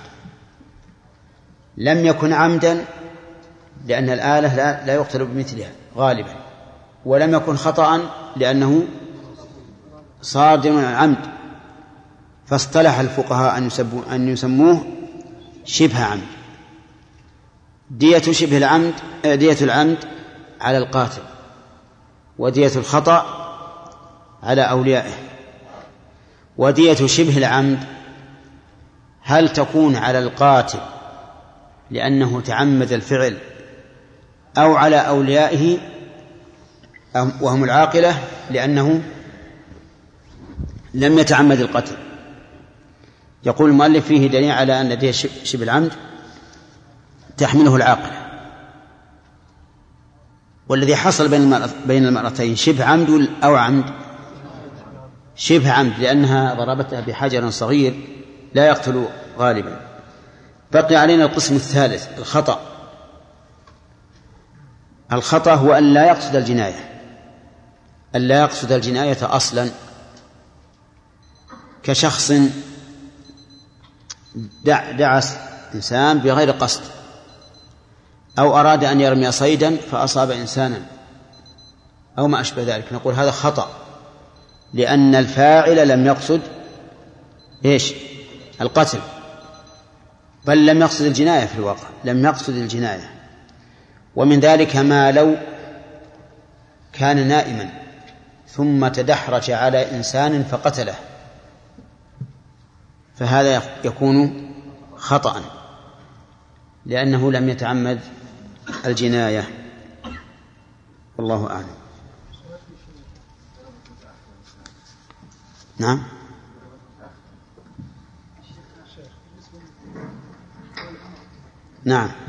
لم يكن عمدا لأن الآلة لا, لا يقتل بمثلها غالبا، ولم يكن خطأ لأنه صادر عن عمد، فاصطلح الفقهاء أن, أن يسموه شبه عمد. دية شبه العمد دية العمد على القاتل، ودية الخطأ على أوليائه. ودية شبه العمد هل تكون على القاتل لأنه تعمد الفعل أو على أوليائه وهم العاقلة لأنه لم يتعمد القتل؟ يقول المؤلف فيه دليل على أن دية شبه العمد تحمله العاقلة. والذي حصل بين المرأتين شبه عمد أو عمد؟ شبه عمد، لأنها ضربتها بحجر صغير لا يقتل غالبا. بقي علينا القسم الثالث الخطأ. الخطأ هو أن لا يقصد الجناية، أن لا يقصد الجناية أصلا، كشخص دع دعس إنسان بغير قصد، أو أراد أن يرمي صيدا فأصاب إنسانا أو ما أشبه ذلك، نقول هذا خطأ لأن الفاعل لم يقصد إيش؟ القتل، بل لم يقصد الجناية، في الواقع لم يقصد الجناية. ومن ذلك ما لو كان نائما ثم تدحرج على إنسان فقتله، فهذا يكون خطأ لأنه لم يتعمد الجناية. والله أعلم. نعم. نعم.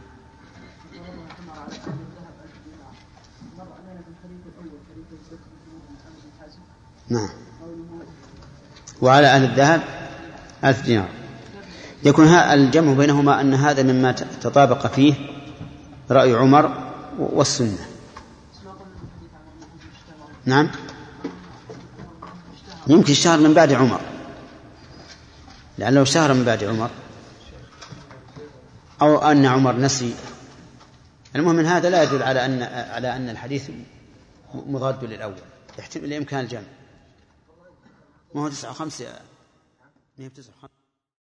نعم. وعلى أهل الذهب ألف دينار. يكون الجمع بينهما أن هذا مما تطابق فيه رأي عمر والسنة. نعم. يمكن الشهر من بعد عمر، لأنه شهر من بعد عمر، أو أن عمر نسي. المهم من هذا لا يدل على أن على أن الحديث مضاد للأول، يحتمل الإمكان الجمع. ما هو تسعة وخمسة، ما هي تسعة وخمسة.